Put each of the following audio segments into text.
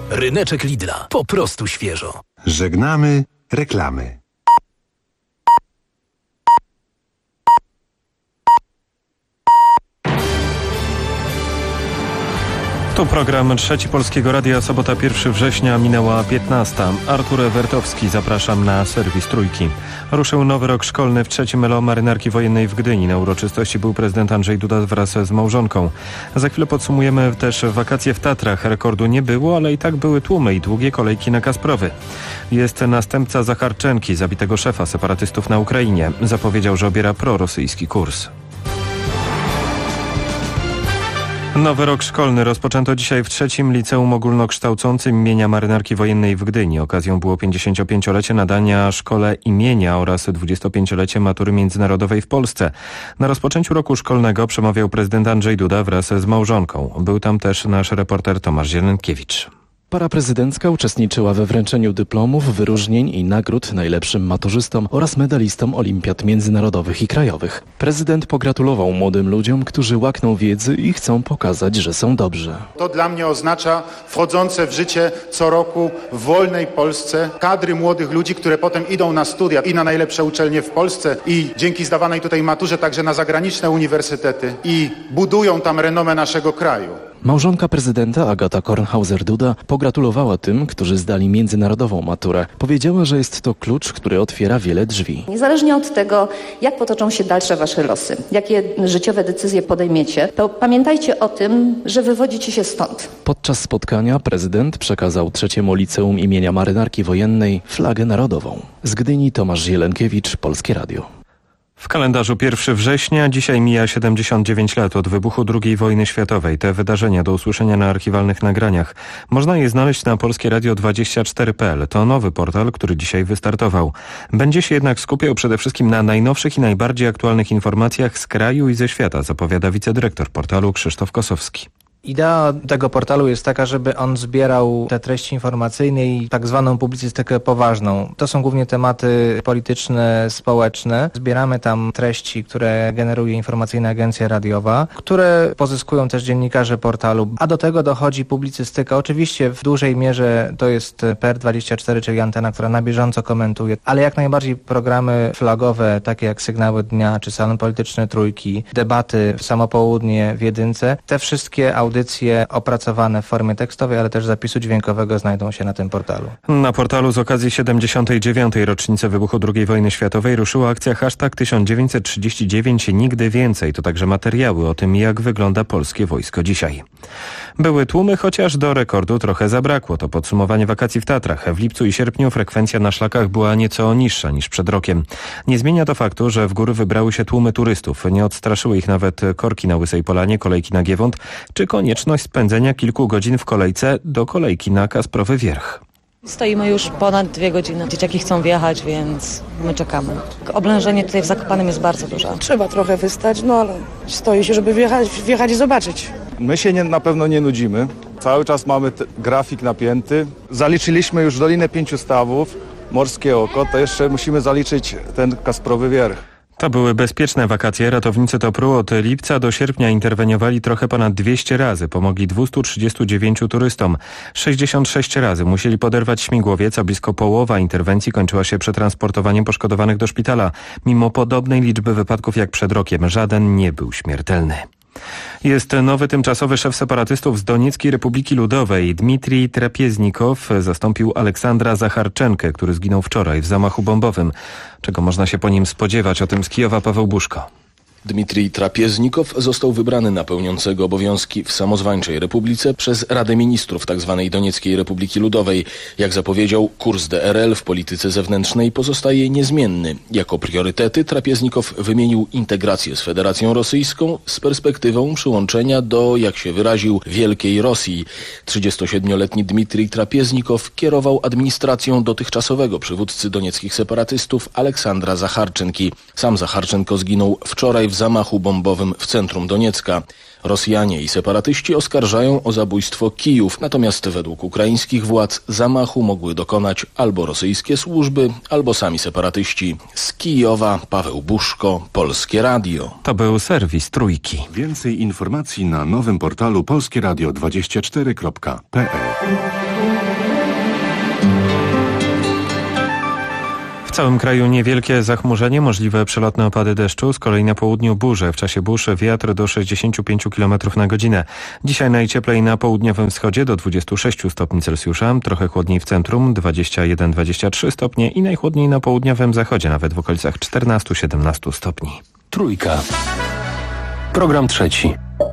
Ryneczek Lidla. Po prostu świeżo. Żegnamy reklamy. Tu program Trzeci Polskiego Radia, sobota 1 września, minęła 15. Artur Ewertowski, zapraszam na serwis Trójki. Ruszył nowy rok szkolny w trzecim ELO Marynarki Wojennej w Gdyni. Na uroczystości był prezydent Andrzej Duda wraz z małżonką. Za chwilę podsumujemy też wakacje w Tatrach. Rekordu nie było, ale i tak były tłumy i długie kolejki na Kasprowy. Jest następca Zacharczenki, zabitego szefa separatystów na Ukrainie. Zapowiedział, że obiera prorosyjski kurs. Nowy rok szkolny rozpoczęto dzisiaj w trzecim Liceum Ogólnokształcącym imienia Marynarki Wojennej w Gdyni. Okazją było 55-lecie nadania szkole imienia oraz 25-lecie matury międzynarodowej w Polsce. Na rozpoczęciu roku szkolnego przemawiał prezydent Andrzej Duda wraz z małżonką. Był tam też nasz reporter Tomasz Zielenkiewicz. Para prezydencka uczestniczyła we wręczeniu dyplomów, wyróżnień i nagród najlepszym maturzystom oraz medalistom olimpiad międzynarodowych i krajowych. Prezydent pogratulował młodym ludziom, którzy łakną wiedzy i chcą pokazać, że są dobrzy. To dla mnie oznacza wchodzące w życie co roku w wolnej Polsce kadry młodych ludzi, które potem idą na studia i na najlepsze uczelnie w Polsce i dzięki zdawanej tutaj maturze także na zagraniczne uniwersytety i budują tam renomę naszego kraju. Małżonka prezydenta Agata Kornhauser-Duda pogratulowała tym, którzy zdali międzynarodową maturę. Powiedziała, że jest to klucz, który otwiera wiele drzwi. Niezależnie od tego, jak potoczą się dalsze wasze losy, jakie życiowe decyzje podejmiecie, to pamiętajcie o tym, że wywodzicie się stąd. Podczas spotkania prezydent przekazał trzeciemu Liceum imienia Marynarki Wojennej flagę narodową. Z Gdyni Tomasz Zielenkiewicz, Polskie Radio. W kalendarzu 1 września, dzisiaj mija 79 lat od wybuchu II wojny światowej. Te wydarzenia do usłyszenia na archiwalnych nagraniach. Można je znaleźć na polskieradio24.pl. To nowy portal, który dzisiaj wystartował. Będzie się jednak skupiał przede wszystkim na najnowszych i najbardziej aktualnych informacjach z kraju i ze świata, zapowiada wicedyrektor portalu Krzysztof Kosowski. Idea tego portalu jest taka, żeby on zbierał te treści informacyjne i tak zwaną publicystykę poważną. To są głównie tematy polityczne, społeczne. Zbieramy tam treści, które generuje informacyjna agencja radiowa, które pozyskują też dziennikarze portalu, a do tego dochodzi publicystyka. Oczywiście w dużej mierze to jest PR24, czyli antena, która na bieżąco komentuje, ale jak najbardziej programy flagowe, takie jak Sygnały Dnia czy Salon Polityczny Trójki, debaty w Samopołudnie w Jedynce, te wszystkie audycje opracowane w formie tekstowej, ale też zapisu dźwiękowego znajdą się na tym portalu. Na portalu z okazji 79. rocznicy wybuchu II wojny światowej ruszyła akcja #1939 Nigdy Więcej. To także materiały o tym, jak wygląda polskie wojsko dzisiaj. Były tłumy, chociaż do rekordu trochę zabrakło. To podsumowanie wakacji w Tatrach. W lipcu i sierpniu frekwencja na szlakach była nieco niższa niż przed rokiem. Nie zmienia to faktu, że w góry wybrały się tłumy turystów. Nie odstraszyły ich nawet korki na Łysej Polanie, kolejki na Giewont, czy konieczność spędzenia kilku godzin w kolejce do kolejki na Kasprowy Wierch. Stoimy już ponad 2 godziny. Dzieciaki chcą wjechać, więc my czekamy. Oblężenie tutaj w Zakopanem jest bardzo duże. Trzeba trochę wystać, no ale stoi się, żeby wjechać i zobaczyć. My się na pewno nie nudzimy. Cały czas mamy grafik napięty. Zaliczyliśmy już Dolinę 5 Stawów, Morskie Oko, to jeszcze musimy zaliczyć ten Kasprowy Wierch. To były bezpieczne wakacje. Ratownicy TOPR-u od lipca do sierpnia interweniowali trochę ponad 200 razy. Pomogli 239 turystom. 66 razy musieli poderwać śmigłowiec, a blisko połowa interwencji kończyła się przetransportowaniem poszkodowanych do szpitala. Mimo podobnej liczby wypadków jak przed rokiem, żaden nie był śmiertelny. Jest nowy tymczasowy szef separatystów z Donieckiej Republiki Ludowej. Dmitrij Trapieznikow zastąpił Aleksandra Zacharczenkę, który zginął wczoraj w zamachu bombowym. Czego można się po nim spodziewać? O tym z Kijowa Paweł Buszko. Dmitrij Trapieznikow został wybrany na pełniącego obowiązki w samozwańczej republice przez Radę Ministrów tzw. Donieckiej Republiki Ludowej. Jak zapowiedział, kurs DRL w polityce zewnętrznej pozostaje niezmienny. Jako priorytety Trapieznikow wymienił integrację z Federacją Rosyjską z perspektywą przyłączenia do, jak się wyraził, Wielkiej Rosji. 37-letni Dmitrij Trapieznikow kierował administracją dotychczasowego przywódcy donieckich separatystów Aleksandra Zacharczenki. Sam Zacharczenko zginął wczoraj w zamachu bombowym w centrum Doniecka. Rosjanie i separatyści oskarżają o zabójstwo Kijów, natomiast według ukraińskich władz zamachu mogły dokonać albo rosyjskie służby, albo sami separatyści. Z Kijowa Paweł Buszko, Polskie Radio. To był serwis Trójki. Więcej informacji na nowym portalu polskieradio24.pl. W całym kraju niewielkie zachmurzenie, możliwe przelotne opady deszczu, z kolei na południu burze. W czasie burz wiatr do 65 km na godzinę. Dzisiaj najcieplej na południowym wschodzie do 26 stopni Celsjusza, trochę chłodniej w centrum 21-23 stopnie i najchłodniej na południowym zachodzie, nawet w okolicach 14-17 stopni. Trójka. Program trzeci.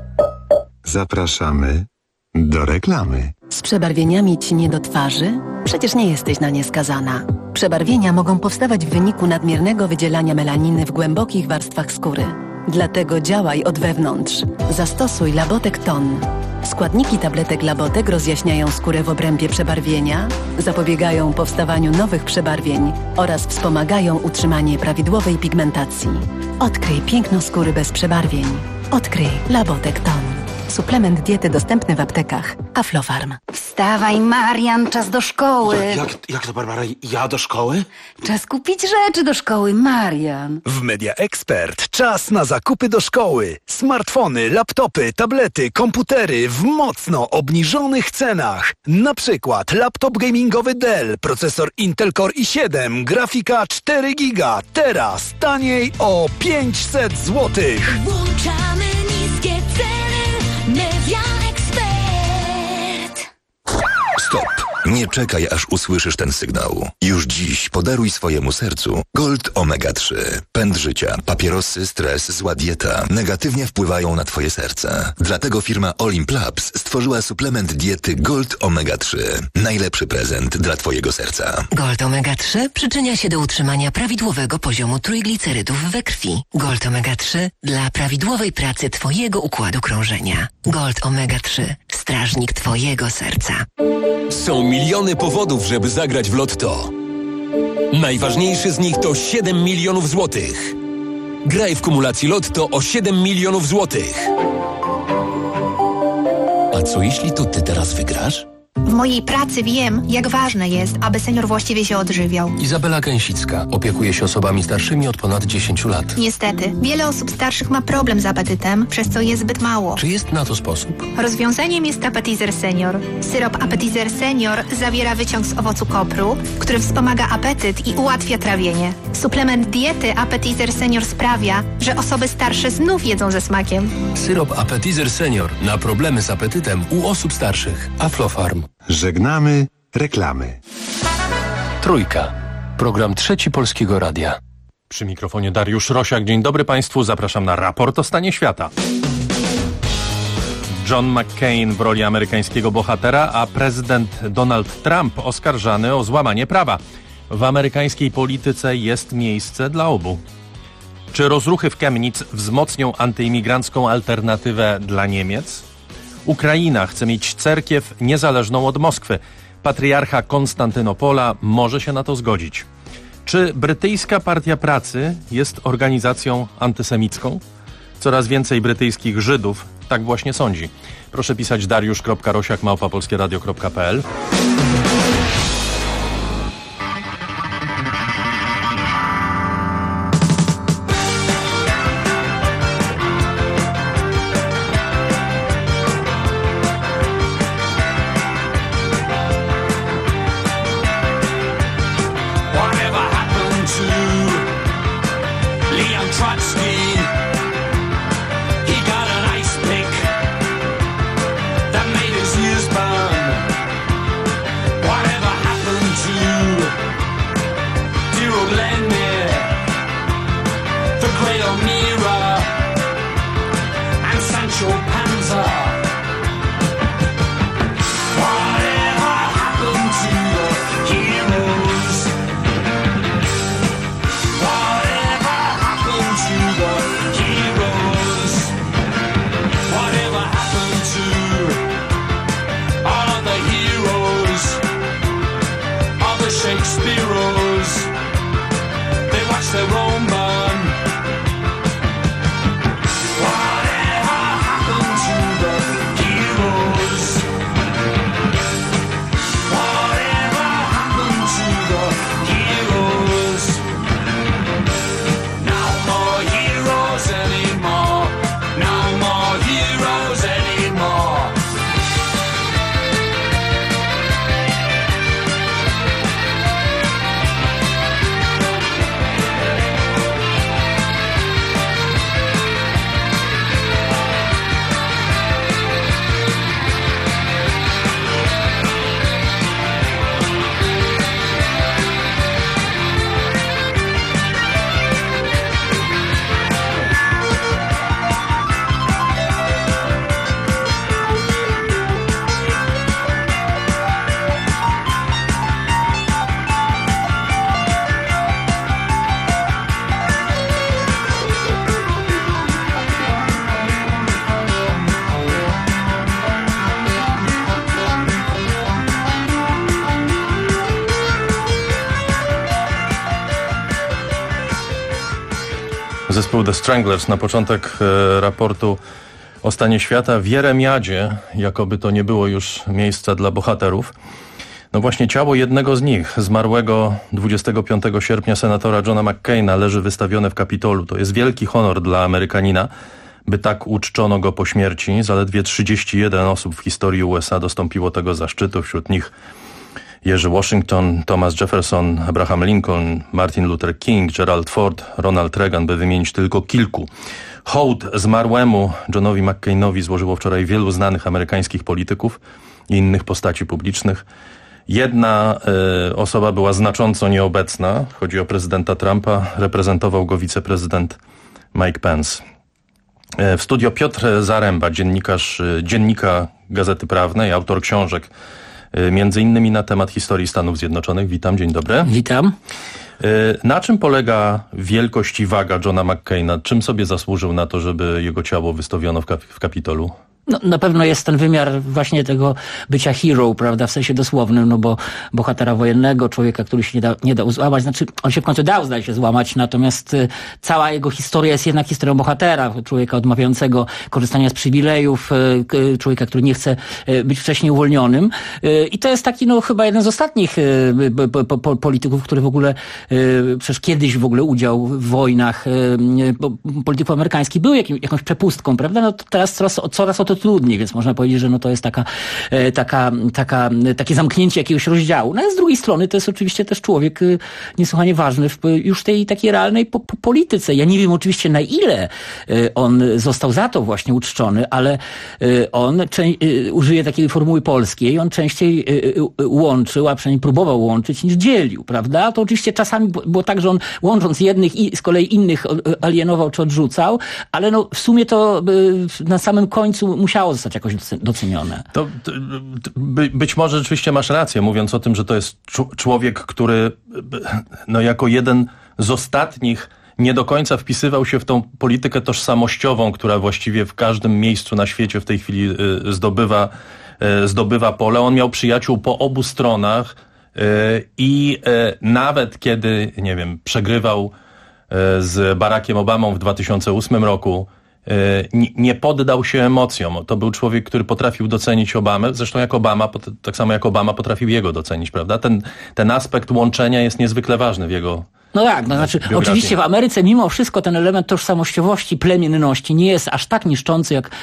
Zapraszamy do reklamy. Z przebarwieniami ci nie do twarzy? Przecież nie jesteś na nie skazana. Przebarwienia mogą powstawać w wyniku nadmiernego wydzielania melaniny w głębokich warstwach skóry. Dlatego działaj od wewnątrz. Zastosuj Labotek Ton. Składniki tabletek Labotek rozjaśniają skórę w obrębie przebarwienia, zapobiegają powstawaniu nowych przebarwień oraz wspomagają utrzymanie prawidłowej pigmentacji. Odkryj piękno skóry bez przebarwień. Odkryj Labotek Ton. Suplement diety dostępny w aptekach. Aflofarm. Wstawaj, Marian, czas do szkoły. Jak to, Barbara? Ja do szkoły? Czas kupić rzeczy do szkoły, Marian. W Media Expert czas na zakupy do szkoły. Smartfony, laptopy, tablety, komputery w mocno obniżonych cenach. Na przykład laptop gamingowy Dell, procesor Intel Core i7, grafika 4 GB. Teraz taniej o 500 zł. Włączamy niskie ceny. Media Expert. Stop! Nie czekaj, aż usłyszysz ten sygnał. Już dziś podaruj swojemu sercu Gold Omega 3. Pęd życia, papierosy, stres, zła dieta negatywnie wpływają na twoje serce. Dlatego firma Olymp Labs stworzyła suplement diety Gold Omega 3. Najlepszy prezent dla twojego serca. Gold Omega 3 przyczynia się do utrzymania prawidłowego poziomu trójglicerydów we krwi. Gold Omega 3 dla prawidłowej pracy twojego układu krążenia. Gold Omega 3. Strażnik twojego serca. Są miliony powodów, żeby zagrać w Lotto. Najważniejszy z nich to 7 milionów złotych. Graj w kumulacji Lotto o 7 milionów złotych. A co jeśli to ty teraz wygrasz? W mojej pracy wiem, jak ważne jest, aby senior właściwie się odżywiał. Izabela Gęsicka opiekuje się osobami starszymi od ponad 10 lat. Niestety, wiele osób starszych ma problem z apetytem, przez co je zbyt mało. Czy jest na to sposób? Rozwiązaniem jest Appetizer Senior. Syrop Appetizer Senior zawiera wyciąg z owocu kopru, który wspomaga apetyt i ułatwia trawienie. Suplement diety Appetizer Senior sprawia, że osoby starsze znów jedzą ze smakiem. Syrop Appetizer Senior na problemy z apetytem u osób starszych. Aflofarm. Żegnamy reklamy. Trójka. Program trzeci Polskiego Radia. Przy mikrofonie Dariusz Rosiak. Dzień dobry Państwu. Zapraszam na raport o stanie świata. John McCain w roli amerykańskiego bohatera, a prezydent Donald Trump oskarżany o złamanie prawa. W amerykańskiej polityce jest miejsce dla obu. Czy rozruchy w Chemnitz wzmocnią antyimigrancką alternatywę dla Niemiec? Ukraina chce mieć cerkiew niezależną od Moskwy. Patriarcha Konstantynopola może się na to zgodzić. Czy brytyjska Partia Pracy jest organizacją antysemicką? Coraz więcej brytyjskich Żydów tak właśnie sądzi. Proszę pisać dariusz.rosiak@polskieradio.pl. Whatever Zespół The Stranglers na początek raportu o stanie świata w Jeremiadzie, jakoby to nie było już miejsca dla bohaterów. No właśnie ciało jednego z nich, zmarłego 25 sierpnia senatora Johna McCaina, leży wystawione w Kapitolu. To jest wielki honor dla Amerykanina, by tak uczczono go po śmierci. Zaledwie 31 osób w historii USA dostąpiło tego zaszczytu, wśród nich Jerzy Washington, Thomas Jefferson, Abraham Lincoln, Martin Luther King, Gerald Ford, Ronald Reagan, by wymienić tylko kilku. Hołd zmarłemu Johnowi McCainowi złożyło wczoraj wielu znanych amerykańskich polityków i innych postaci publicznych. Jedna osoba była znacząco nieobecna. Chodzi o prezydenta Trumpa. Reprezentował go wiceprezydent Mike Pence. W studio Piotr Zaręba, dziennikarz Dziennika Gazety Prawnej, autor książek między innymi na temat historii Stanów Zjednoczonych. Witam, dzień dobry. Witam. Na czym polega wielkość i waga Johna McCaina? Czym sobie zasłużył na to, żeby jego ciało wystawiono w Kapitolu? No, na pewno jest ten wymiar właśnie tego bycia hero, prawda, w sensie dosłownym, no bo bohatera wojennego, człowieka, który się nie dał złamać, znaczy on się w końcu dał, zdaje się, złamać, natomiast cała jego historia jest jednak historią bohatera, człowieka odmawiającego korzystania z przywilejów, człowieka, który nie chce być wcześniej uwolnionym. I to jest taki, no chyba jeden z ostatnich polityków, który w ogóle przecież kiedyś w ogóle udział w wojnach polityków amerykańskich był jakąś przepustką, prawda? No teraz coraz o to trudniej, więc można powiedzieć, że no to jest takie zamknięcie jakiegoś rozdziału. No ale z drugiej strony to jest oczywiście też człowiek niesłychanie ważny już w tej takiej realnej polityce. Ja nie wiem oczywiście na ile on został za to właśnie uczczony, ale on użyje takiej formuły polskiej, on częściej łączył, a przynajmniej próbował łączyć niż dzielił, prawda? To oczywiście czasami było tak, że on łącząc jednych i z kolei innych alienował czy odrzucał, ale no w sumie to na samym końcu musiało zostać jakoś docenione. To być może rzeczywiście masz rację, mówiąc o tym, że to jest człowiek, który no jako jeden z ostatnich nie do końca wpisywał się w tą politykę tożsamościową, która właściwie w każdym miejscu na świecie w tej chwili zdobywa pole. On miał przyjaciół po obu stronach i nawet kiedy, nie wiem, przegrywał z Barackiem Obamą w 2008 roku, nie poddał się emocjom. To był człowiek, który potrafił docenić Obamę, zresztą jak Obama, tak samo jak Obama potrafił jego docenić, prawda? Ten aspekt łączenia jest niezwykle ważny w jego No tak, no znaczy biografii. Oczywiście w Ameryce mimo wszystko ten element tożsamościowości, plemienności nie jest aż tak niszczący jak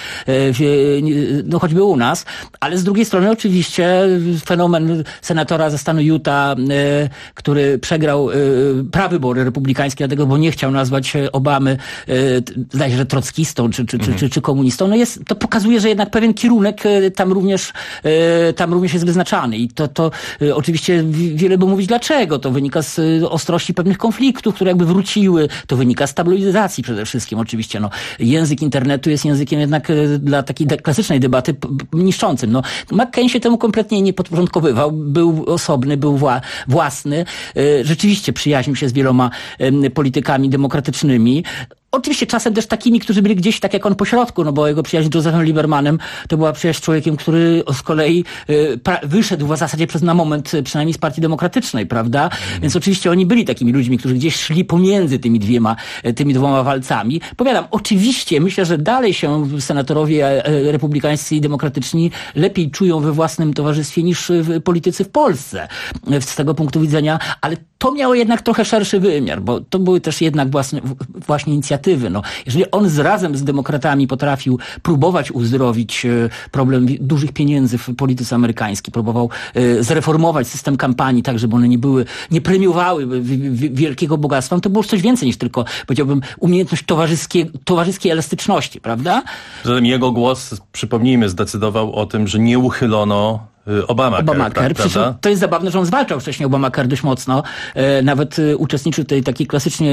no choćby u nas, ale z drugiej strony oczywiście fenomen senatora ze stanu Utah, który przegrał prawybory republikańskie, dlatego, bo nie chciał nazwać Obamy, zdaje się, że trockistą czy komunistą, no to pokazuje, że jednak pewien kierunek tam również jest wyznaczany i to oczywiście wiele by mówić dlaczego. To wynika z ostrości pewnych konfliktów, które jakby wróciły. To wynika z tabloidyzacji przede wszystkim oczywiście. No, język internetu jest językiem jednak dla takiej klasycznej debaty niszczącym. No, McCain się temu kompletnie nie podporządkowywał. Był osobny, był własny. Rzeczywiście przyjaźnił się z wieloma politykami demokratycznymi. Oczywiście czasem też takimi, którzy byli gdzieś tak jak on pośrodku, no bo jego przyjaźń z Josephem Liebermanem to była przyjaźń z człowiekiem, który z kolei wyszedł w zasadzie na moment przynajmniej z Partii Demokratycznej, prawda? Więc oczywiście oni byli takimi ludźmi, którzy gdzieś szli pomiędzy tymi dwoma walcami. Powiadam, oczywiście myślę, że dalej się senatorowie republikańscy i demokratyczni lepiej czują we własnym towarzystwie niż politycy w Polsce z tego punktu widzenia, ale to miało jednak trochę szerszy wymiar, bo to były też jednak właśnie inicjatywy. No, jeżeli on razem z demokratami potrafił próbować uzdrowić problem dużych pieniędzy w polityce amerykańskiej, próbował zreformować system kampanii tak, żeby one nie premiowały wielkiego bogactwa, to było już coś więcej niż tylko, powiedziałbym, umiejętność towarzyskiej elastyczności, prawda? Zatem jego głos, przypomnijmy, zdecydował o tym, że nie uchylono Obamacare. Tak, to jest zabawne, że on zwalczał wcześniej Obamacare dość mocno. Nawet uczestniczył w tej takiej klasycznie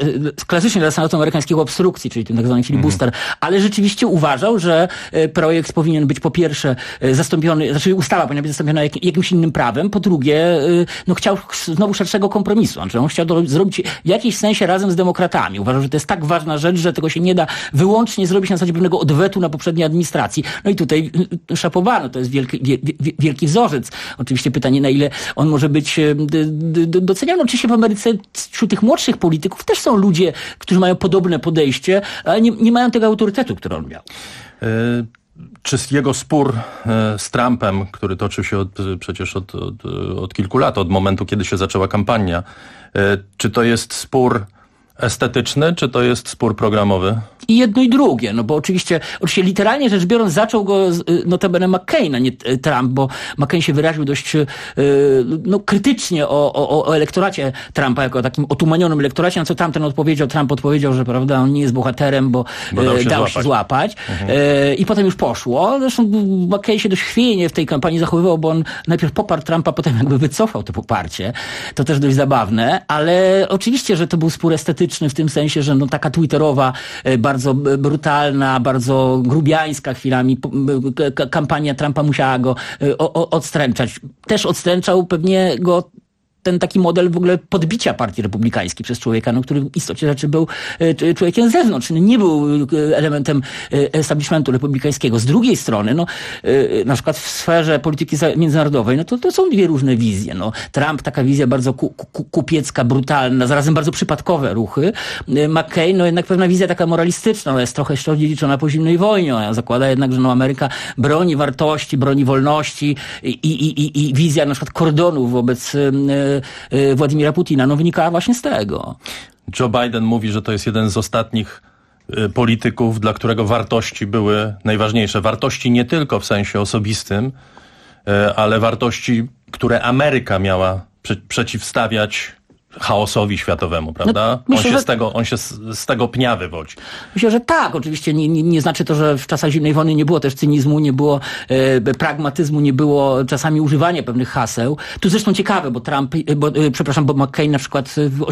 dla Senatu amerykańskiego obstrukcji, czyli tym tak zwanym filibuster. Ale rzeczywiście uważał, że projekt powinien być po pierwsze zastąpiony, znaczy ustawa powinna być zastąpiona jakimś innym prawem, po drugie no chciał znowu szerszego kompromisu. Znaczy on chciał to zrobić w jakimś sensie razem z demokratami. Uważał, że to jest tak ważna rzecz, że tego się nie da wyłącznie zrobić na zasadzie pewnego odwetu na poprzedniej administracji. No i tutaj szapowano, to jest wielki wzorzec. Oczywiście pytanie, na ile on może być doceniany. Oczywiście w Ameryce wśród tych młodszych polityków też są ludzie, którzy mają podobne podejście, ale nie mają tego autorytetu, który on miał. Czy jego spór z Trumpem, który toczył się przecież od kilku lat, od momentu, kiedy się zaczęła kampania, czy to jest spór estetyczny, czy to jest spór programowy? I jedno i drugie, no bo oczywiście literalnie rzecz biorąc zaczął go notabene McCain, a nie Trump, bo McCain się wyraził dość krytycznie o elektoracie Trumpa, jako takim otumanionym elektoracie, na co tamten Trump odpowiedział, że prawda, on nie jest bohaterem, bo dał się złapać. I potem już poszło. Zresztą McCain się dość chwiejnie w tej kampanii zachowywał, bo on najpierw poparł Trumpa, potem jakby wycofał to poparcie. To też dość zabawne, ale oczywiście, że to był spór estetyczny w tym sensie, że taka twitterowa, bardzo brutalna, bardzo grubiańska chwilami kampania Trumpa musiała go odstręczać. Też odstręczał pewnie go ten taki model w ogóle podbicia partii republikańskiej przez człowieka, który w istocie rzeczy był człowiekiem z zewnątrz, nie był elementem establishmentu republikańskiego. Z drugiej strony, na przykład w sferze polityki międzynarodowej, to są dwie różne wizje. Trump, taka wizja bardzo kupiecka, brutalna, zarazem bardzo przypadkowe ruchy. McCain, jednak pewna wizja taka moralistyczna, jest trochę jeszcze odziedziczona po zimnej wojnie. Zakłada jednak, że Ameryka broni wartości, broni wolności i wizja na przykład kordonów wobec Władimira Putina, wynikała właśnie z tego. Joe Biden mówi, że to jest jeden z ostatnich polityków, dla którego wartości były najważniejsze. Wartości nie tylko w sensie osobistym, ale wartości, które Ameryka miała przeciwstawiać chaosowi światowemu, prawda? On się z tego pnia wywodzi. Myślę, że tak. Oczywiście nie znaczy to, że w czasach zimnej wojny nie było też cynizmu, nie było pragmatyzmu, nie było czasami używania pewnych haseł. Tu zresztą ciekawe, bo McCain na przykład w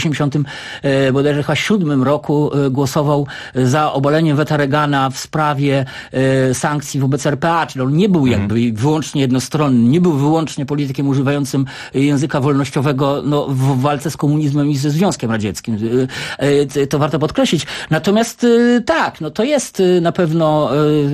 87 roku głosował za obaleniem weta Reagana w sprawie sankcji wobec RPA, czyli on nie był jakby wyłącznie jednostronny, nie był wyłącznie politykiem używającym języka wolnościowego w walce z komunizmem i ze Związkiem Radzieckim. To warto podkreślić. Natomiast tak, to jest na pewno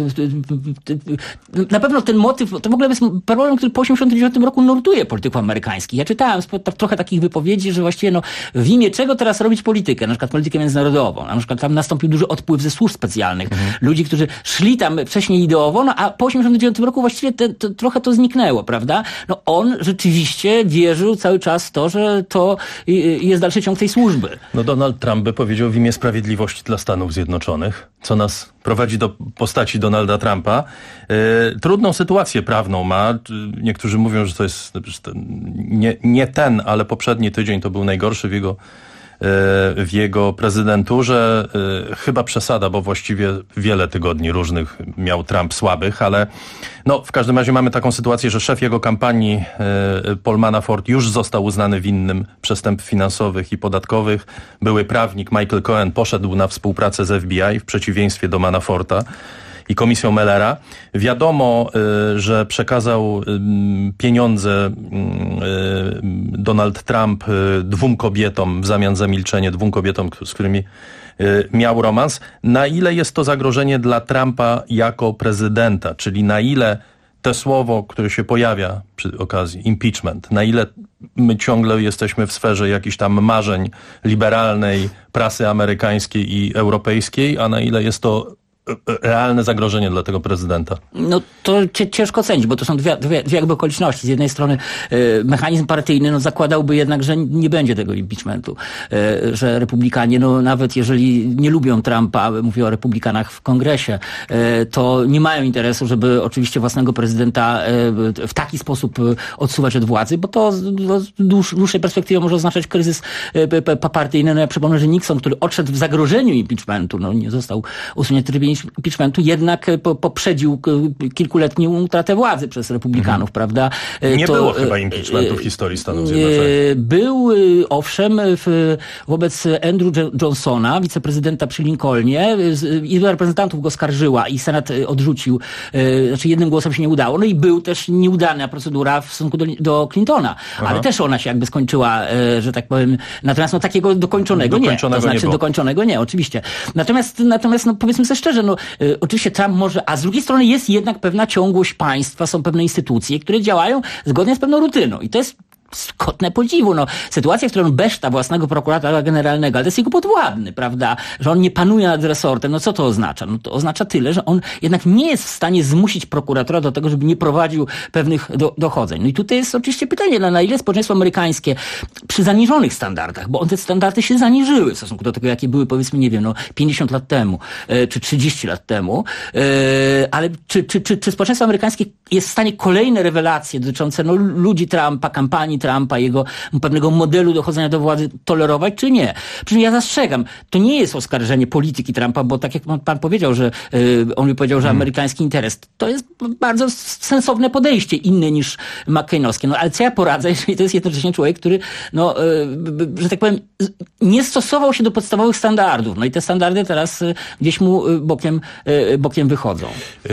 ten motyw, to w ogóle jest problem, który po 1989 roku nurtuje polityków amerykańskich. Ja czytałem trochę takich wypowiedzi, że właściwie w imię czego teraz robić politykę, na przykład politykę międzynarodową. Na przykład tam nastąpił duży odpływ ze służb specjalnych. Ludzi, którzy szli tam wcześniej ideowo, a po 1989 roku właściwie trochę to zniknęło, prawda? On rzeczywiście wierzył cały czas w to, że to jest dalszy ciąg tej służby. Donald Trump by powiedział w imię sprawiedliwości dla Stanów Zjednoczonych, co nas prowadzi do postaci Donalda Trumpa. Trudną sytuację prawną ma. Niektórzy mówią, że to jest nie ten, ale poprzedni tydzień to był najgorszy w jego prezydenturze. Chyba przesada, bo właściwie wiele tygodni różnych miał Trump słabych, ale w każdym razie mamy taką sytuację, że szef jego kampanii Paul Manafort już został uznany winnym przestępstw finansowych i podatkowych. Były prawnik Michael Cohen poszedł na współpracę z FBI w przeciwieństwie do Manaforta i komisją Mellera. Wiadomo, że przekazał pieniądze Donald Trump dwóm kobietom w zamian za milczenie, dwóm kobietom, z którymi miał romans. Na ile jest to zagrożenie dla Trumpa jako prezydenta? Czyli na ile to słowo, które się pojawia przy okazji impeachment, na ile my ciągle jesteśmy w sferze jakichś tam marzeń liberalnej prasy amerykańskiej i europejskiej, a na ile jest to realne zagrożenie dla tego prezydenta? To ciężko ocenić, bo to są dwie jakby okoliczności. Z jednej strony mechanizm partyjny zakładałby jednak, że nie będzie tego impeachmentu, że republikanie, nawet jeżeli nie lubią Trumpa, mówię o republikanach w kongresie, to nie mają interesu, żeby oczywiście własnego prezydenta w taki sposób odsuwać od władzy, bo to w dłuższej perspektywie może oznaczać kryzys partyjny. Ja przypomnę, że Nixon, który odszedł w zagrożeniu impeachmentu, nie został usunięty w trybie impeachmentu, jednak poprzedził kilkuletnią utratę władzy przez republikanów, prawda? Nie było chyba impeachmentu w historii Stanów Zjednoczonych. Był, owszem, wobec Andrew Johnsona, wiceprezydenta przy Lincolnie. Izba Reprezentantów go skarżyła i Senat odrzucił. Jednym głosem się nie udało. I był też nieudana procedura w stosunku do Clintona. Ale też ona się jakby skończyła, że tak powiem. Natomiast takiego dokończonego nie. To znaczy dokończonego nie, oczywiście. Natomiast powiedzmy sobie szczerze, no oczywiście Trump może, a z drugiej strony jest jednak pewna ciągłość państwa, są pewne instytucje, które działają zgodnie z pewną rutyną i to jest godne podziwu. No, sytuacja, w której on beszta własnego prokuratora generalnego, ale to jest jego podwładny, prawda, że on nie panuje nad resortem, no co to oznacza? No to oznacza tyle, że on jednak nie jest w stanie zmusić prokuratora do tego, żeby nie prowadził pewnych dochodzeń. No i tutaj jest oczywiście pytanie, na ile społeczeństwo amerykańskie przy zaniżonych standardach, bo te standardy się zaniżyły w stosunku do tego, jakie były, powiedzmy, nie wiem, no 50 lat temu, czy 30 lat temu, ale czy społeczeństwo amerykańskie jest w stanie kolejne rewelacje dotyczące no, ludzi Trumpa, kampanii Trumpa, jego pewnego modelu dochodzenia do władzy tolerować, czy nie? Przecież ja zastrzegam, to nie jest oskarżenie polityki Trumpa, bo tak jak pan powiedział, że on mi powiedział, że amerykański interes, to jest bardzo sensowne podejście, inne niż McCainowskie. No ale co ja poradzę, jeżeli to jest jednocześnie człowiek, który, no, że tak powiem, nie stosował się do podstawowych standardów. No i te standardy teraz gdzieś mu bokiem wychodzą.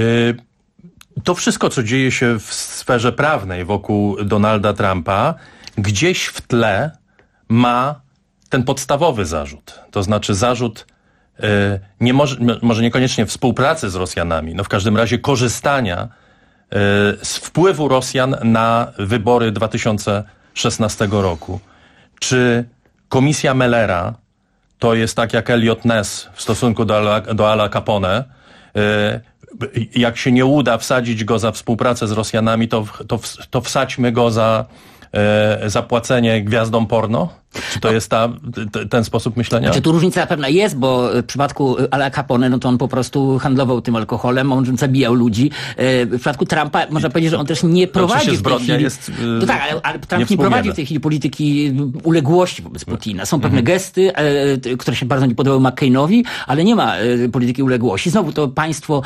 To wszystko, co dzieje się w sferze prawnej wokół Donalda Trumpa, gdzieś w tle ma ten podstawowy zarzut. To znaczy zarzut może niekoniecznie współpracy z Rosjanami, no w każdym razie korzystania z wpływu Rosjan na wybory 2016 roku. Czy komisja Mellera to jest tak jak Elliot Ness w stosunku do Ala Capone, jak się nie uda wsadzić go za współpracę z Rosjanami, to wsadźmy go za zapłacenie gwiazdom porno? Czy to jest ten sposób myślenia? Znaczy, tu różnica pewna jest, bo w przypadku Ala Capone, no to on po prostu handlował tym alkoholem, on zabijał ludzi. W przypadku Trumpa można powiedzieć, że on też nie prowadzi w tej chwili... No tak, ale Trump nie prowadzi w tej chwili polityki uległości wobec Putina. Są pewne gesty, które się bardzo nie podobały McCainowi, ale nie ma polityki uległości. Znowu to państwo,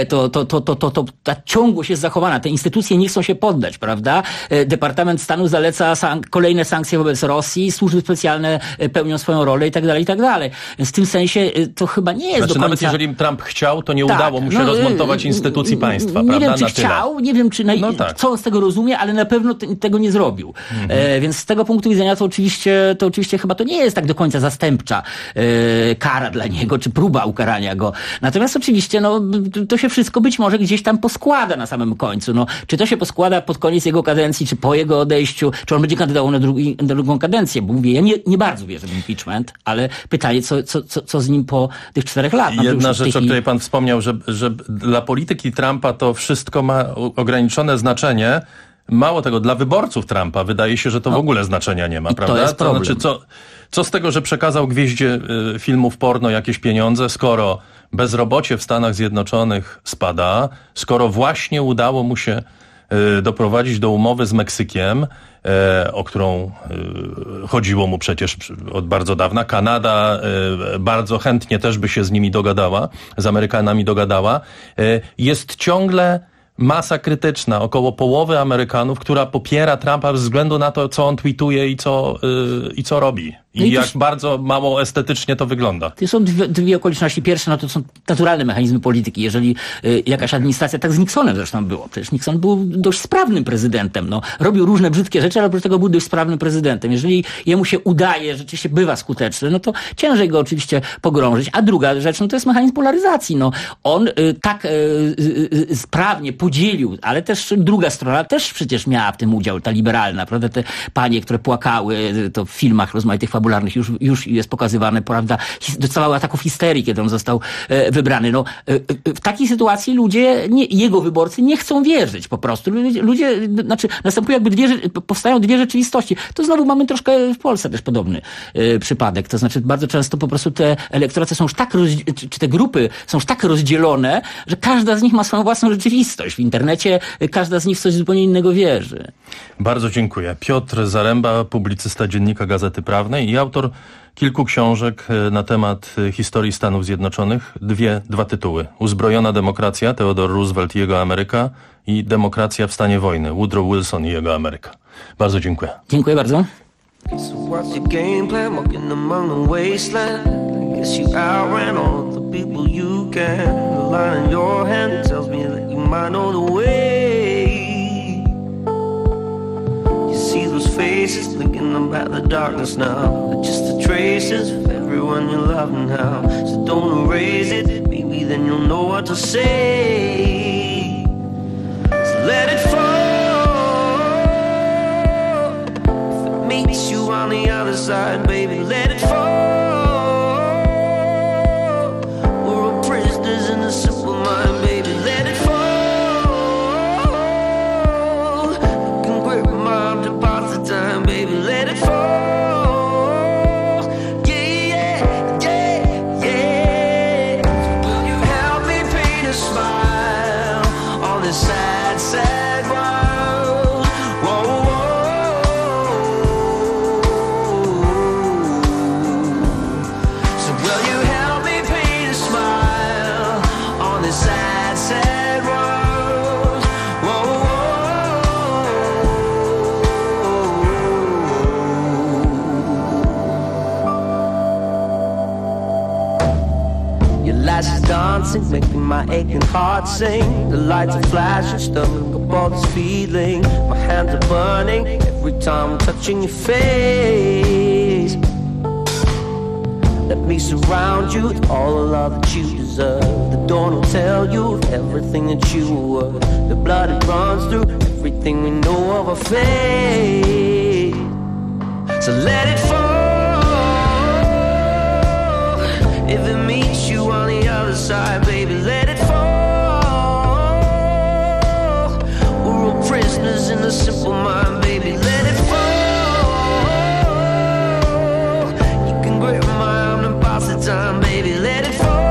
ta ciągłość jest zachowana. Te instytucje nie chcą się poddać, prawda? Departament Stanu zaleca kolejne sankcje wobec Rosji, służby specjalne pełnią swoją rolę i tak dalej, i tak dalej. Więc w tym sensie to chyba nie jest do końca... Nawet jeżeli Trump chciał, to nie udało mu się rozmontować instytucji państwa, nie prawda? Wiem, czy chciał, nie wiem, czy co on z tego rozumie, ale na pewno tego nie zrobił. Więc z tego punktu widzenia to oczywiście chyba to nie jest tak do końca zastępcza kara dla niego, czy próba ukarania go. Natomiast oczywiście to się wszystko być może gdzieś tam poskłada na samym końcu. No, czy to się poskłada pod koniec jego kadencji, czy po jego odejściu, czy on będzie kandydował na drugą kadencję, bo mówię, ja nie bardzo wierzę w impeachment, ale pytanie, co z nim po tych 4 latach. Jedna rzecz, o której pan wspomniał, że dla polityki Trumpa to wszystko ma ograniczone znaczenie. Mało tego, dla wyborców Trumpa wydaje się, że to w ogóle znaczenia nie ma, prawda? To jest problem. To znaczy, co z tego, że przekazał gwieździe filmów porno jakieś pieniądze, skoro bezrobocie w Stanach Zjednoczonych spada, skoro właśnie udało mu się doprowadzić do umowy z Meksykiem, o którą chodziło mu przecież od bardzo dawna. Kanada bardzo chętnie też by się z nimi dogadała, z Amerykanami dogadała. Jest ciągle masa krytyczna, około połowy Amerykanów, która popiera Trumpa ze względu na to, co on tweetuje i co robi. I jak bardzo mało estetycznie to wygląda. To są dwie okoliczności. Pierwsze, to są naturalne mechanizmy polityki. Jeżeli jakaś administracja, tak z Nixonem zresztą było. Przecież Nixon był dość sprawnym prezydentem. Robił różne brzydkie rzeczy, ale oprócz tego był dość sprawnym prezydentem. Jeżeli jemu się udaje, rzeczywiście bywa skuteczny, no to ciężej go oczywiście pogrążyć. A druga rzecz, to jest mechanizm polaryzacji. On tak sprawnie podzielił, ale też druga strona też przecież miała w tym udział, ta liberalna, prawda? Te panie, które płakały, to w filmach rozmaitych fabularnych już jest pokazywane, prawda? Dostawały ataków histerii, kiedy on został wybrany. W takiej sytuacji jego wyborcy nie chcą wierzyć po prostu. Powstają dwie rzeczywistości. To znowu mamy troszkę w Polsce też podobny przypadek. To znaczy bardzo często po prostu te elektoraty są już tak, czy te grupy są już tak rozdzielone, że każda z nich ma swoją własną rzeczywistość. W internecie każda z nich w coś zupełnie innego wierzy. Bardzo dziękuję. Piotr Zaręba, publicysta Dziennika Gazety Prawnej i autor kilku książek na temat historii Stanów Zjednoczonych. Dwa tytuły. Uzbrojona demokracja, Theodore Roosevelt i jego Ameryka, i Demokracja w stanie wojny, Woodrow Wilson i jego Ameryka. Bardzo dziękuję. Dziękuję bardzo. So what's your game plan? Walking among the wasteland. I guess you outran all the people you can. The line in your hand tells me that you might know the way. You see those faces thinking about the darkness now. They're just the traces of everyone you love now. So don't erase it, maybe then you'll know what to say. So let it fall. If it meets you on the other side, baby, let it fall. We're all prisoners in a simple mind, baby, let it fall. You can grip my arm to pass the time, baby, let it fall. Sad, sad world. Whoa, so will you help me paint a smile on this sad, sad world? Your lights are dancing, making my aching heart sing. The lights are flashing, stirring up all this feeling. My hands are burning every time I'm touching your face. Let me surround you with all the love that you deserve. The dawn will tell you everything that you were. The blood it runs through everything we know of our fate. So let it fall. If it meets you on the other side, baby, let it fall. We're all prisoners in a simple mind, baby, let it fall. You can grip my arm and pass the time, baby, let it fall.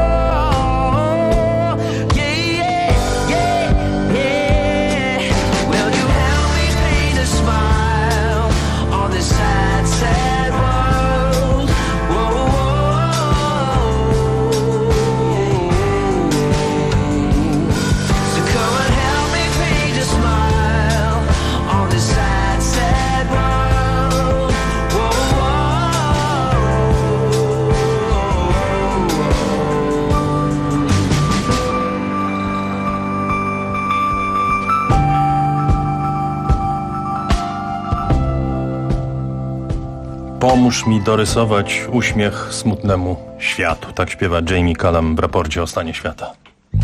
Yeah, yeah, yeah, yeah. Will you help me paint a smile on this sad, sad world? Whoa. Pomóż mi dorysować uśmiech smutnemu światu. Tak śpiewa Jamie Cullum w raporcie o stanie świata.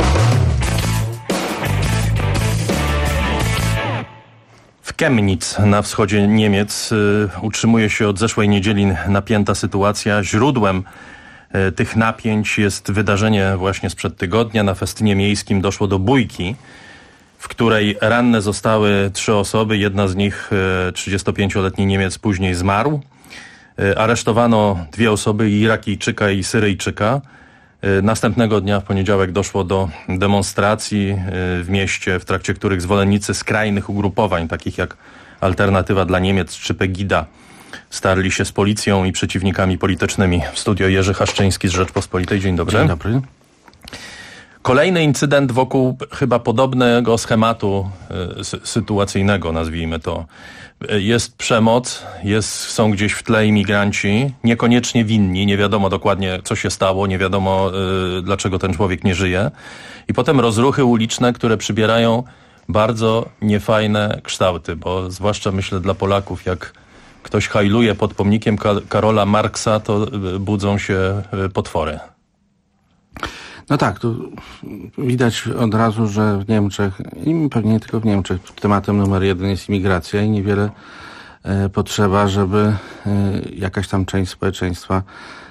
W Chemnitz na wschodzie Niemiec utrzymuje się od zeszłej niedzieli napięta sytuacja. Źródłem tych napięć jest wydarzenie właśnie sprzed tygodnia. Na festynie miejskim doszło do bójki, w której ranne zostały 3 osoby. Jedna z nich, 35-letni Niemiec, później zmarł. Aresztowano 2 osoby, Irakijczyka i Syryjczyka. Następnego dnia, w poniedziałek, doszło do demonstracji w mieście, w trakcie których zwolennicy skrajnych ugrupowań, takich jak Alternatywa dla Niemiec czy Pegida, starli się z policją i przeciwnikami politycznymi. W studio Jerzy Haszczyński z Rzeczpospolitej. Dzień dobry. Dzień dobry. Kolejny incydent wokół chyba podobnego schematu sytuacyjnego, nazwijmy to. Jest przemoc, są gdzieś w tle imigranci, niekoniecznie winni, nie wiadomo dokładnie, co się stało, nie wiadomo dlaczego ten człowiek nie żyje. I potem rozruchy uliczne, które przybierają bardzo niefajne kształty, bo zwłaszcza myślę dla Polaków, jak ktoś hajluje pod pomnikiem Karola Marksa, to budzą się potwory. No tak, tu widać od razu, że w Niemczech, i pewnie nie tylko w Niemczech, tematem numer 1 jest imigracja i niewiele potrzeba, żeby jakaś tam część społeczeństwa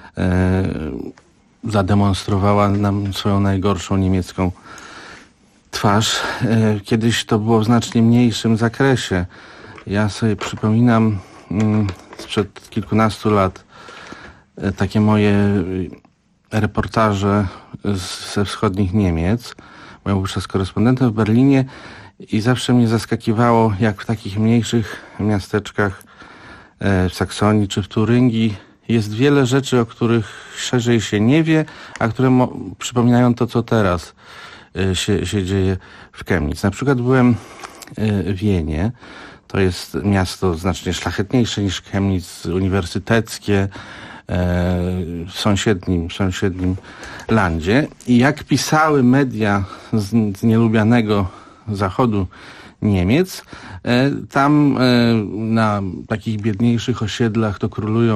zademonstrowała nam swoją najgorszą niemiecką twarz. Kiedyś to było w znacznie mniejszym zakresie. Ja sobie przypominam sprzed kilkunastu lat takie moje reportaże ze wschodnich Niemiec. Byłem wówczas korespondentem w Berlinie i zawsze mnie zaskakiwało, jak w takich mniejszych miasteczkach w Saksonii czy w Turyngii jest wiele rzeczy, o których szerzej się nie wie, a które przypominają to, co teraz się dzieje w Chemnitz. Na przykład byłem w Wienie. To jest miasto znacznie szlachetniejsze niż Chemnitz, uniwersyteckie, w sąsiednim landzie. I jak pisały media z nielubianego zachodu Niemiec, tam na takich biedniejszych osiedlach to królują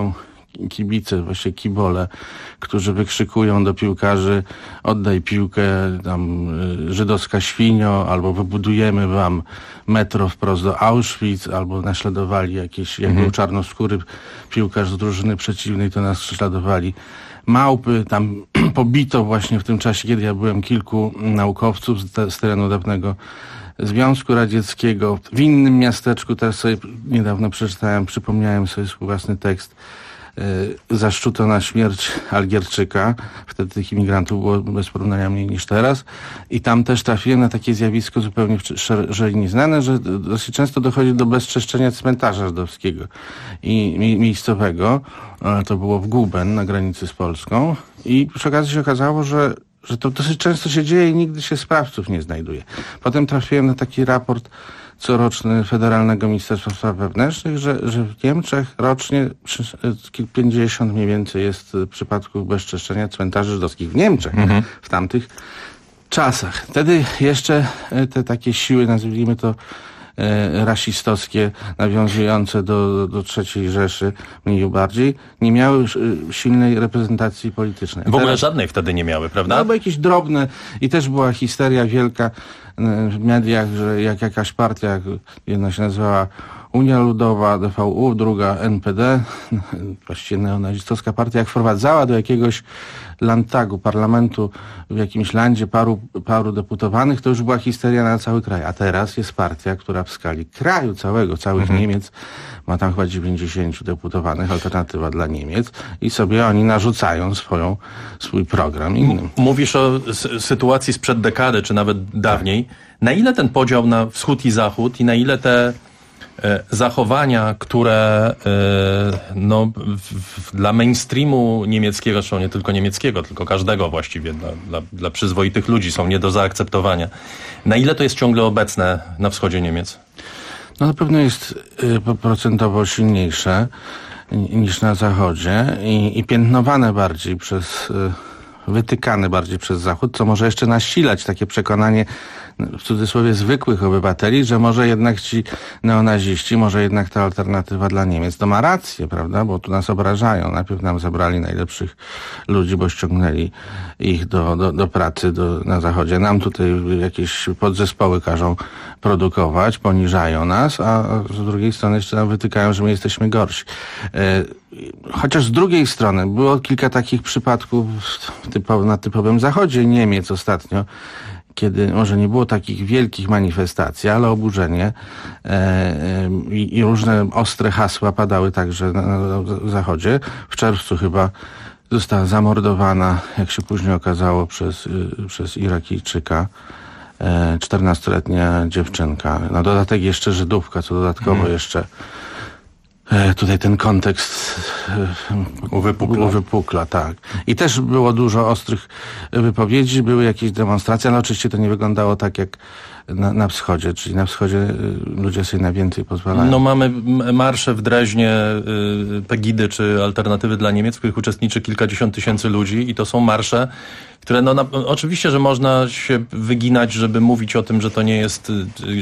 kibice, właśnie kibole, którzy wykrzykują do piłkarzy: oddaj piłkę, tam żydowska świnio, albo wybudujemy wam metro wprost do Auschwitz, albo naśladowali jak był czarnoskóry piłkarz z drużyny przeciwnej, to nas prześladowali małpy. Tam pobito właśnie w tym czasie, kiedy ja byłem, kilku naukowców z terenu dawnego Związku Radzieckiego. W innym miasteczku, też sobie niedawno przeczytałem, przypomniałem sobie swój własny tekst, zaszczuto na śmierć Algierczyka. Wtedy tych imigrantów było bez porównania mniej niż teraz. I tam też trafiłem na takie zjawisko zupełnie szerzej nieznane, że dosyć często dochodzi do bezczeszczenia cmentarza żydowskiego i miejscowego. To było w Guben na granicy z Polską. I przy okazji się okazało, że to dosyć często się dzieje i nigdy się sprawców nie znajduje. Potem trafiłem na taki raport coroczny Federalnego Ministerstwa Spraw Wewnętrznych, że w Niemczech rocznie 50 mniej więcej jest przypadków bezczeszczenia cmentarzy żydowskich w Niemczech w tamtych czasach. Wtedy jeszcze te takie siły, nazwijmy to rasistowskie, nawiązujące do III Rzeszy, mniej lub bardziej, nie miały silnej reprezentacji politycznej. W ogóle żadnej wtedy nie miały, prawda? No, bo jakieś drobne i też była histeria wielka w mediach, że jak jakaś partia, jedna się nazywała Unia Ludowa, DVU, druga NPD, właściwie neonazistowska partia, jak wprowadzała do jakiegoś Landtagu, parlamentu w jakimś landzie paru deputowanych, to już była histeria na cały kraj. A teraz jest partia, która w skali kraju całych Niemiec ma tam chyba 90 deputowanych, Alternatywa dla Niemiec, i sobie oni narzucają swój program innym. Mówisz o sytuacji sprzed dekady, czy nawet dawniej. Na ile ten podział na wschód i zachód i na ile te zachowania, które dla mainstreamu niemieckiego, zresztą nie tylko niemieckiego, tylko każdego właściwie, dla przyzwoitych ludzi są nie do zaakceptowania. Na ile to jest ciągle obecne na wschodzie Niemiec? No na pewno jest procentowo silniejsze niż na zachodzie i piętnowane bardziej wytykane bardziej przez Zachód, co może jeszcze nasilać takie przekonanie, w cudzysłowie, zwykłych obywateli, że może jednak ci neonaziści, może jednak ta Alternatywa dla Niemiec to ma rację, prawda? Bo tu nas obrażają. Najpierw nam zabrali najlepszych ludzi, bo ściągnęli ich do pracy na Zachodzie. Nam tutaj jakieś podzespoły każą produkować, poniżają nas, a z drugiej strony jeszcze nam wytykają, że my jesteśmy gorsi. Chociaż z drugiej strony było kilka takich przypadków na typowym zachodzie Niemiec ostatnio, kiedy może nie było takich wielkich manifestacji, ale oburzenie i różne ostre hasła padały także na zachodzie. W czerwcu chyba została zamordowana, jak się później okazało, przez Irakijczyka 14-letnia dziewczynka. Na dodatek jeszcze Żydówka, co dodatkowo jeszcze tutaj ten kontekst uwypukla, tak. I też było dużo ostrych wypowiedzi, były jakieś demonstracje, ale oczywiście to nie wyglądało tak jak na wschodzie, czyli na wschodzie ludzie sobie na więcej pozwalają. No mamy marsze w Dreźnie, Pegidy czy Alternatywy dla Niemiec, w których uczestniczy kilkadziesiąt tysięcy ludzi i to są marsze, które oczywiście, że można się wyginać, żeby mówić o tym, że to nie jest,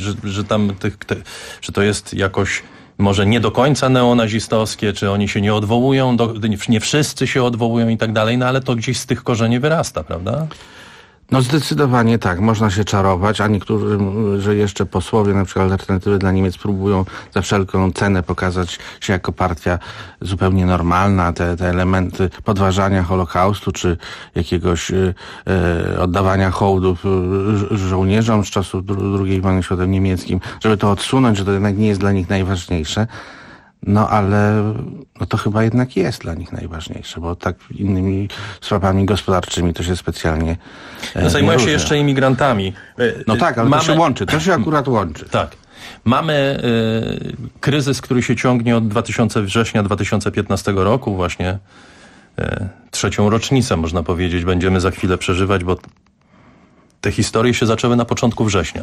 że to jest jakoś może nie do końca neonazistowskie, czy oni się nie odwołują, nie wszyscy się odwołują i tak dalej, no ale to gdzieś z tych korzeni wyrasta, prawda? No zdecydowanie tak, można się czarować, a niektórzy, że jeszcze posłowie na przykład Alternatywy dla Niemiec próbują za wszelką cenę pokazać się jako partia zupełnie normalna, te elementy podważania Holokaustu, czy jakiegoś oddawania hołdów żołnierzom z czasów II wojny światowej niemieckim, żeby to odsunąć, że to jednak nie jest dla nich najważniejsze. No ale to chyba jednak jest dla nich najważniejsze, bo tak innymi sprawami gospodarczymi to się specjalnie zajmują się jeszcze imigrantami. No tak, ale to się łączy, to się akurat łączy. Tak. Mamy kryzys, który się ciągnie od września 2015 roku, właśnie trzecią rocznicę, można powiedzieć, będziemy za chwilę przeżywać, bo te historie się zaczęły na początku września.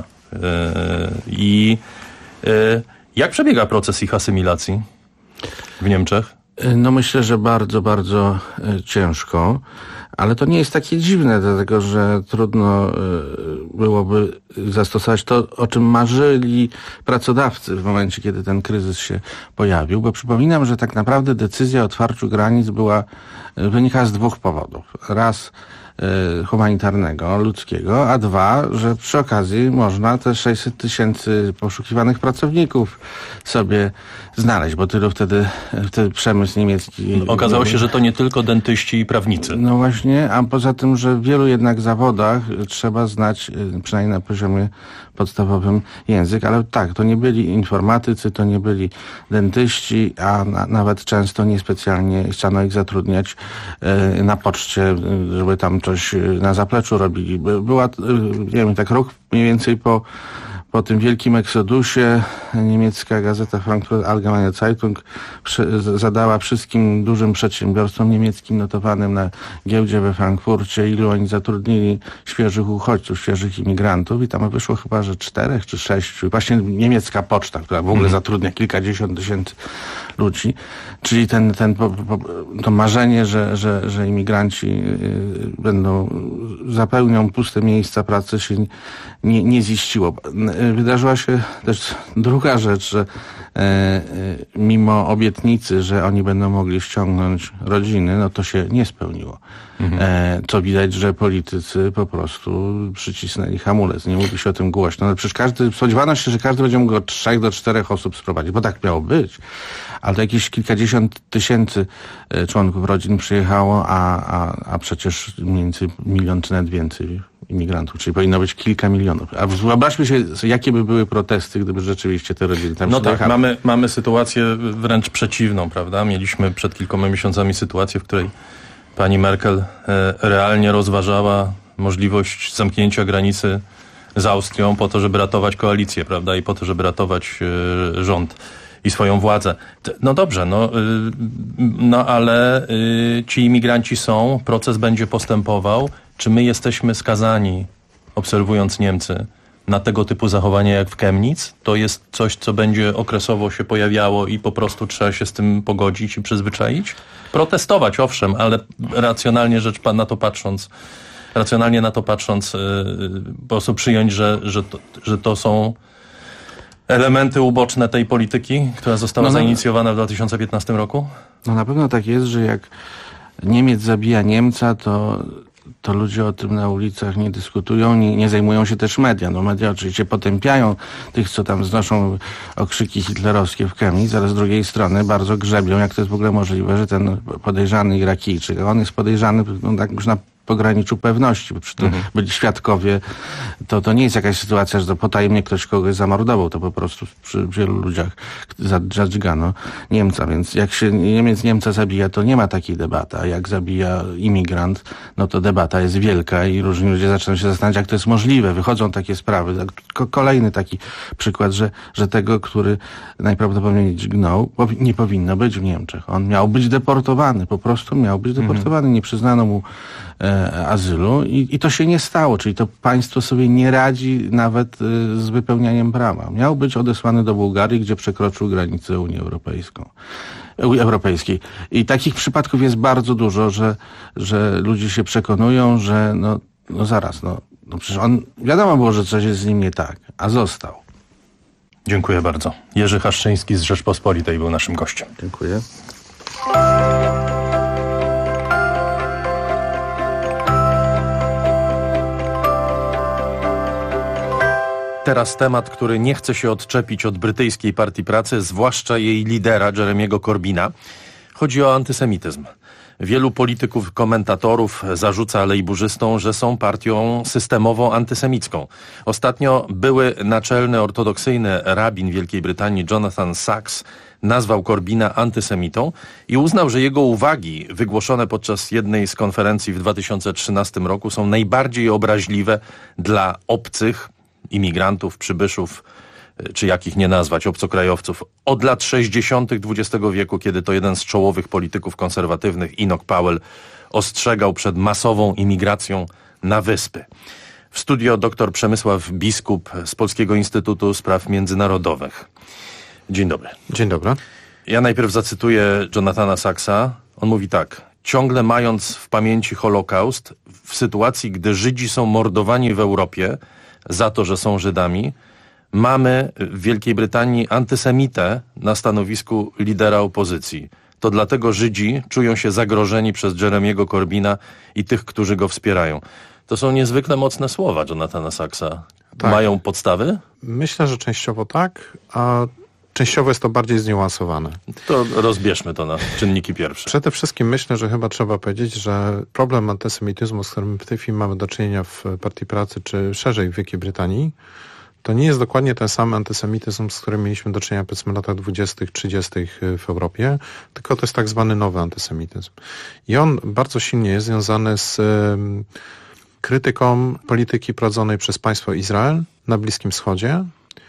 Jak przebiega proces ich asymilacji w Niemczech? No myślę, że bardzo, bardzo ciężko, Ale to nie jest takie dziwne, dlatego że trudno byłoby zastosować to, o czym marzyli pracodawcy w momencie, kiedy ten kryzys się pojawił, bo przypominam, że tak naprawdę decyzja o otwarciu granic wynikała z dwóch powodów. Raz humanitarnego, ludzkiego, a dwa, że przy okazji można te 600 000 poszukiwanych pracowników sobie znaleźć, bo tylu wtedy przemysł niemiecki... Okazało się, że to nie tylko dentyści i prawnicy. No właśnie, a poza tym, że w wielu jednak zawodach trzeba znać, przynajmniej na poziomie podstawowym, język, ale tak, to nie byli informatycy, to nie byli dentyści, a nawet często niespecjalnie chciano ich zatrudniać na poczcie, żeby tam coś na zapleczu robili. Była, nie wiem, tak rok mniej więcej po tym wielkim eksodusie niemiecka gazeta Frankfurter Allgemeine Zeitung zadała wszystkim dużym przedsiębiorstwom niemieckim notowanym na giełdzie we Frankfurcie, ilu oni zatrudnili świeżych uchodźców, świeżych imigrantów i tam wyszło chyba, że 4 czy 6. Właśnie niemiecka poczta, która w ogóle zatrudnia kilkadziesiąt tysięcy ludzi. Czyli to marzenie, że imigranci zapełnią puste miejsca pracy się nie ziściło. Wydarzyła się też druga rzecz, że mimo obietnicy, że oni będą mogli ściągnąć rodziny, no to się nie spełniło. Co widać, że politycy po prostu przycisnęli hamulec. Nie mówi się o tym głośno. Ale przecież spodziewano się, że każdy będzie mógł od 3 do 4 osób sprowadzić, bo tak miało być. Ale to jakieś kilkadziesiąt tysięcy członków rodzin przyjechało, a przecież mniej więcej 1 milion czy nawet więcej imigrantów, czyli powinno być kilka milionów. A wyobraźmy się, jakie by były protesty, gdyby rzeczywiście te rodziny tam przyjechały. No tak, mamy sytuację wręcz przeciwną, prawda? Mieliśmy przed kilkoma miesiącami sytuację, w której pani Merkel realnie rozważała możliwość zamknięcia granicy z Austrią po to, żeby ratować koalicję, prawda? I po to, żeby ratować rząd i swoją władzę. No dobrze, ale ci imigranci są, proces będzie postępował. Czy my jesteśmy skazani, obserwując Niemcy, na tego typu zachowania jak w Chemnitz? To jest coś, co będzie okresowo się pojawiało i po prostu trzeba się z tym pogodzić i przyzwyczaić? Protestować, owszem, ale racjonalnie na to patrząc, po prostu przyjąć, że to są elementy uboczne tej polityki, która została zainicjowana w 2015 roku? No na pewno tak jest, że jak Niemiec zabija Niemca, to ludzie o tym na ulicach nie dyskutują, nie zajmują się też media. No media oczywiście potępiają tych, co tam znoszą okrzyki hitlerowskie w Chemnitz, ale z drugiej strony bardzo grzebią, jak to jest w ogóle możliwe, że ten podejrzany Irakijczyk, on jest podejrzany tak już na pograniczu pewności, bo przy tym byli świadkowie, to nie jest jakaś sytuacja, że potajemnie ktoś kogoś zamordował, to po prostu przy wielu ludziach zadźgano Niemca, więc jak się Niemiec Niemca zabija, to nie ma takiej debaty, a jak zabija imigrant, no to debata jest wielka i różni ludzie zaczynają się zastanawiać, jak to jest możliwe, wychodzą takie sprawy. Kolejny taki przykład, że tego, który najprawdopodobniej dźgnął, nie powinno być w Niemczech. On miał być deportowany, po prostu miał być deportowany, nie przyznano mu azylu i to się nie stało, czyli to państwo sobie nie radzi nawet z wypełnianiem prawa. Miał być odesłany do Bułgarii, gdzie przekroczył granicę Unii Europejskiej. I takich przypadków jest bardzo dużo, że ludzie się przekonują, że zaraz, przecież wiadomo było, że coś jest z nim nie tak, a został. Dziękuję bardzo. Jerzy Haszczyński z Rzeczpospolitej był naszym gościem. Dziękuję. Teraz temat, który nie chce się odczepić od brytyjskiej Partii Pracy, zwłaszcza jej lidera Jeremiego Corbyna. Chodzi o antysemityzm. Wielu polityków, komentatorów zarzuca lejburzystom, że są partią systemowo antysemicką. Ostatnio były naczelny ortodoksyjny rabin Wielkiej Brytanii Jonathan Sacks nazwał Corbyna antysemitą i uznał, że jego uwagi wygłoszone podczas jednej z konferencji w 2013 roku są najbardziej obraźliwe dla obcych, imigrantów, przybyszów, czy jakich nie nazwać, obcokrajowców, od lat 60. XX wieku, kiedy to jeden z czołowych polityków konserwatywnych, Enoch Powell, ostrzegał przed masową imigracją na wyspy. W studio dr Przemysław Biskup z Polskiego Instytutu Spraw Międzynarodowych. Dzień dobry. Dzień dobry. Ja najpierw zacytuję Jonathana Sacksa. On mówi tak. ciągle mając w pamięci Holokaust, w sytuacji, gdy Żydzi są mordowani w Europie za to, że są Żydami, mamy w Wielkiej Brytanii antysemitę na stanowisku lidera opozycji. To dlatego Żydzi czują się zagrożeni przez Jeremiego Corbyna i tych, którzy go wspierają. To są niezwykle mocne słowa Jonathana Saxa. Tak. Mają podstawy? Myślę, że częściowo tak, a częściowo jest to bardziej zniuansowane. To rozbierzmy to na czynniki pierwsze. Przede wszystkim myślę, że chyba trzeba powiedzieć, że problem antysemityzmu, z którym w tej chwili mamy do czynienia w Partii Pracy, czy szerzej w Wielkiej Brytanii, to nie jest dokładnie ten sam antysemityzm, z którym mieliśmy do czynienia powiedzmy w latach 20., 30. w Europie, tylko to jest tak zwany nowy antysemityzm. I on bardzo silnie jest związany z krytyką polityki prowadzonej przez państwo Izrael na Bliskim Wschodzie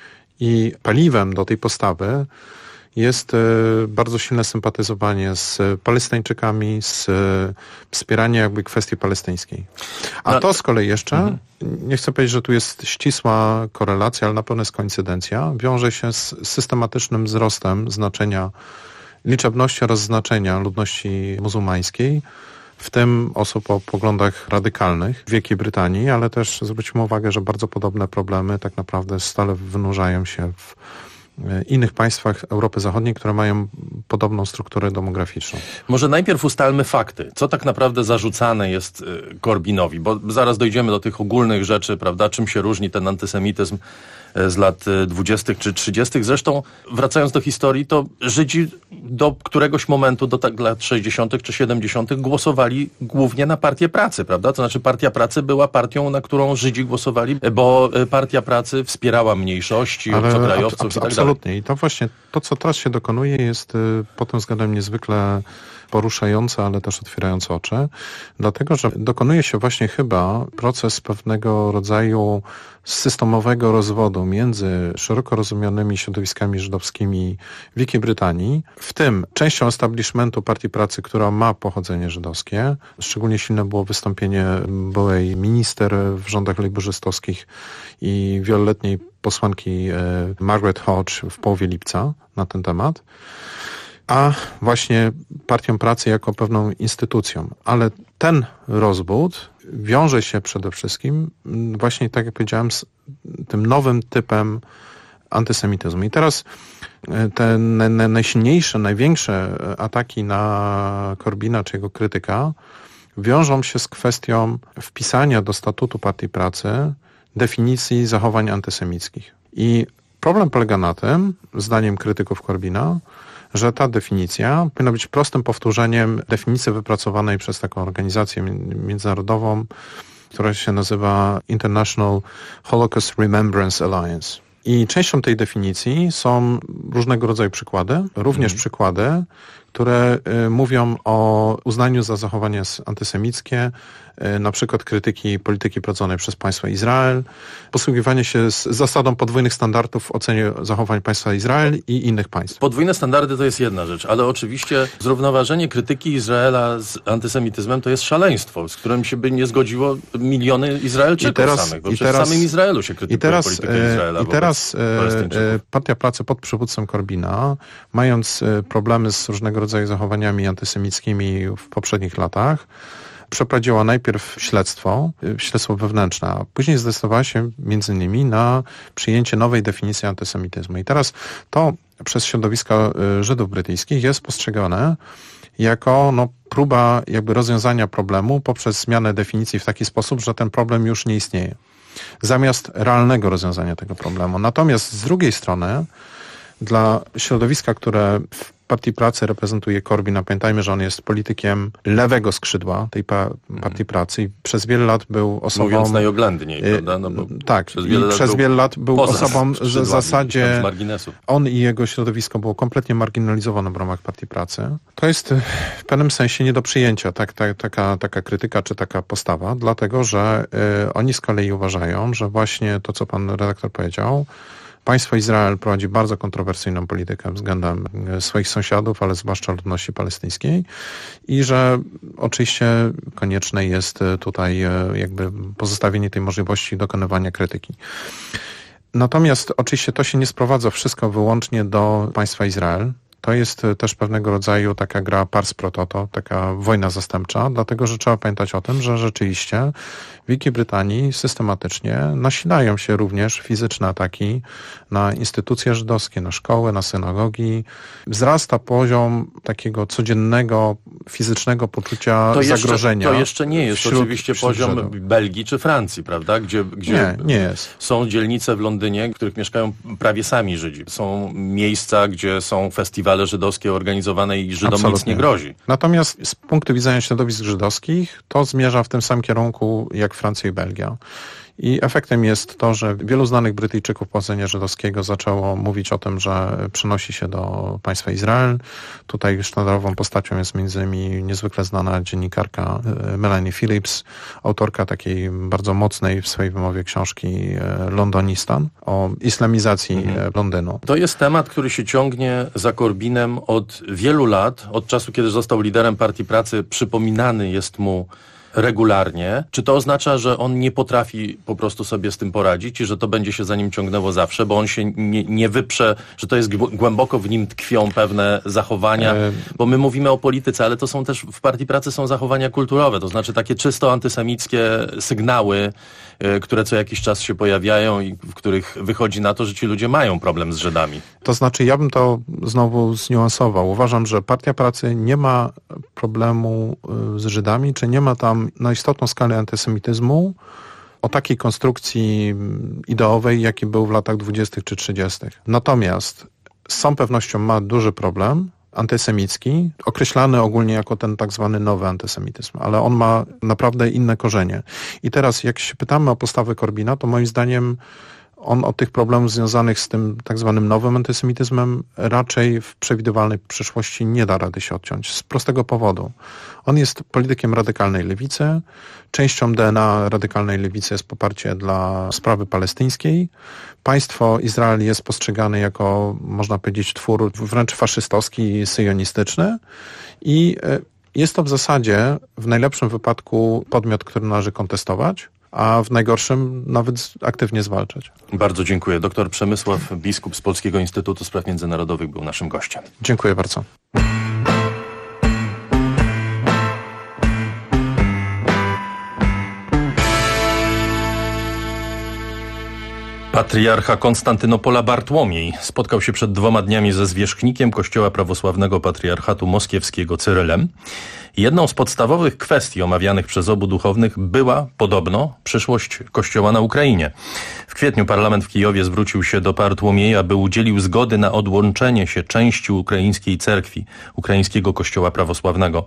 i paliwem do tej postawy jest bardzo silne sympatyzowanie z Palestyńczykami, z wspieranie jakby kwestii palestyńskiej. A to z kolei jeszcze, nie chcę powiedzieć, że tu jest ścisła korelacja, ale na pewno jest koincydencja, wiąże się z systematycznym wzrostem znaczenia, liczebności oraz znaczenia ludności muzułmańskiej, w tym osób o poglądach radykalnych w Wielkiej Brytanii, ale też zwróćmy uwagę, że bardzo podobne problemy tak naprawdę stale wynurzają się w innych państwach Europy Zachodniej, które mają podobną strukturę demograficzną. Może najpierw ustalmy fakty. Co tak naprawdę zarzucane jest Corbynowi? Bo zaraz dojdziemy do tych ogólnych rzeczy, prawda? Czym się różni ten antysemityzm z lat 20. czy 30. Zresztą, wracając do historii, to Żydzi do któregoś momentu, do tak lat 60. czy 70. głosowali głównie na Partię Pracy, prawda? To znaczy Partia Pracy była partią, na którą Żydzi głosowali, bo Partia Pracy wspierała mniejszości, obcokrajowców i tak dalej. Absolutnie. I to właśnie, to co teraz się dokonuje, jest pod tym względem niezwykle poruszające, ale też otwierające oczy, dlatego, że dokonuje się właśnie chyba proces pewnego rodzaju systemowego rozwodu między szeroko rozumianymi środowiskami żydowskimi w Wielkiej Brytanii, w tym częścią establishmentu Partii Pracy, która ma pochodzenie żydowskie. Szczególnie silne było wystąpienie byłej minister w rządach lejburzystowskich i wieloletniej posłanki Margaret Hodge w połowie lipca na ten temat, a właśnie Partią Pracy jako pewną instytucją. Ale ten rozwód wiąże się przede wszystkim właśnie, tak jak powiedziałem, z tym nowym typem antysemityzmu. I teraz te najsilniejsze, największe ataki na Corbyna czy jego krytyka wiążą się z kwestią wpisania do statutu Partii Pracy definicji zachowań antysemickich. I problem polega na tym, zdaniem krytyków Corbyna, że ta definicja powinna być prostym powtórzeniem definicji wypracowanej przez taką organizację międzynarodową, która się nazywa International Holocaust Remembrance Alliance. I częścią tej definicji są różnego rodzaju przykłady, również przykłady, które mówią o uznaniu za zachowania antysemickie, na przykład krytyki polityki prowadzonej przez państwo Izrael, posługiwanie się z zasadą podwójnych standardów w ocenie zachowań państwa Izrael i innych państw. Podwójne standardy to jest jedna rzecz, ale oczywiście zrównoważenie krytyki Izraela z antysemityzmem to jest szaleństwo, z którym się by nie zgodziło miliony Izraelczyków samych, bo przecież w samym Izraelu się krytykuje politykę Izraela. I teraz Partia Pracy pod przywództwem Corbyna, mając problemy z różnego rodzaju zachowaniami antysemickimi w poprzednich latach, przeprowadziła najpierw śledztwo wewnętrzne, a później zdecydowała się między innymi na przyjęcie nowej definicji antysemityzmu. I teraz to przez środowiska Żydów brytyjskich jest postrzegane jako próba jakby rozwiązania problemu poprzez zmianę definicji w taki sposób, że ten problem już nie istnieje, zamiast realnego rozwiązania tego problemu. Natomiast z drugiej strony dla środowiska, które w Partii Pracy reprezentuje Corbyn, a pamiętajmy, że on jest politykiem lewego skrzydła tej Partii Pracy i przez wiele lat był osobą... Mówiąc najoględniej, prawda? No bo tak, przez wiele lat był osobą w zasadzie... On i jego środowisko było kompletnie marginalizowane w ramach Partii Pracy. To jest w pewnym sensie nie do przyjęcia taka krytyka czy taka postawa, dlatego że oni z kolei uważają, że właśnie to, co pan redaktor powiedział, państwo Izrael prowadzi bardzo kontrowersyjną politykę względem swoich sąsiadów, ale zwłaszcza ludności palestyńskiej i że oczywiście konieczne jest tutaj jakby pozostawienie tej możliwości dokonywania krytyki. Natomiast oczywiście to się nie sprowadza wszystko wyłącznie do państwa Izrael. To jest też pewnego rodzaju taka gra pars pro toto, taka wojna zastępcza, dlatego że trzeba pamiętać o tym, że rzeczywiście w Wielkiej Brytanii systematycznie nasilają się również fizyczne ataki na instytucje żydowskie, na szkoły, na synagogi. Wzrasta poziom takiego codziennego, fizycznego poczucia zagrożenia. To jeszcze nie jest oczywiście poziom Żydów. Belgii czy Francji, prawda? Gdzie nie jest. Są dzielnice w Londynie, w których mieszkają prawie sami Żydzi. Są miejsca, gdzie są festiwale żydowskie organizowane i Żydom nic nie grozi. Natomiast z punktu widzenia środowisk żydowskich to zmierza w tym samym kierunku jak Francja i Belgia. I efektem jest to, że wielu znanych Brytyjczyków pochodzenia żydowskiego zaczęło mówić o tym, że przenosi się do państwa Izrael. Tutaj sztandarową postacią jest między innymi niezwykle znana dziennikarka Melanie Phillips, autorka takiej bardzo mocnej w swojej wymowie książki Londonistan o islamizacji Londynu. To jest temat, który się ciągnie za Corbinem od wielu lat, od czasu, kiedy został liderem Partii Pracy, przypominany jest mu regularnie. Czy to oznacza, że on nie potrafi po prostu sobie z tym poradzić i że to będzie się za nim ciągnęło zawsze, bo on się nie wyprze, że to jest głęboko w nim tkwią pewne zachowania, bo my mówimy o polityce, ale to są też w Partii Pracy są zachowania kulturowe, to znaczy takie czysto antysemickie sygnały, które co jakiś czas się pojawiają i w których wychodzi na to, że ci ludzie mają problem z Żydami. To znaczy, ja bym to znowu zniuansował. Uważam, że Partia Pracy nie ma problemu z Żydami, czy nie ma tam na istotną skalę antysemityzmu o takiej konstrukcji ideowej, jaki był w latach 20. czy 30. Natomiast z całą pewnością ma duży problem antysemicki, określany ogólnie jako ten tak zwany nowy antysemityzm, ale on ma naprawdę inne korzenie. I teraz jak się pytamy o postawę Corbina, to moim zdaniem on od tych problemów związanych z tym tak zwanym nowym antysemityzmem raczej w przewidywalnej przyszłości nie da rady się odciąć. Z prostego powodu. On jest politykiem radykalnej lewicy. Częścią DNA radykalnej lewicy jest poparcie dla sprawy palestyńskiej. Państwo Izrael jest postrzegane jako, można powiedzieć, twór wręcz faszystowski, syjonistyczny. I jest to w zasadzie w najlepszym wypadku podmiot, który należy kontestować, a w najgorszym nawet aktywnie zwalczać. Bardzo dziękuję. Dr Przemysław Biskup z Polskiego Instytutu Spraw Międzynarodowych był naszym gościem. Dziękuję bardzo. Patriarcha Konstantynopola Bartłomiej spotkał się przed 2 dniami ze zwierzchnikiem Kościoła Prawosławnego Patriarchatu Moskiewskiego Cyrylem. Jedną z podstawowych kwestii omawianych przez obu duchownych była podobno przyszłość Kościoła na Ukrainie. W kwietniu parlament w Kijowie zwrócił się do Bartłomieja, by udzielił zgody na odłączenie się części ukraińskiej cerkwi, ukraińskiego Kościoła Prawosławnego,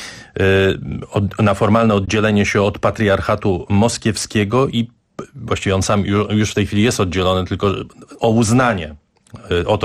na formalne oddzielenie się od Patriarchatu Moskiewskiego i właściwie on sam już w tej chwili jest oddzielony, tylko o uznanie. O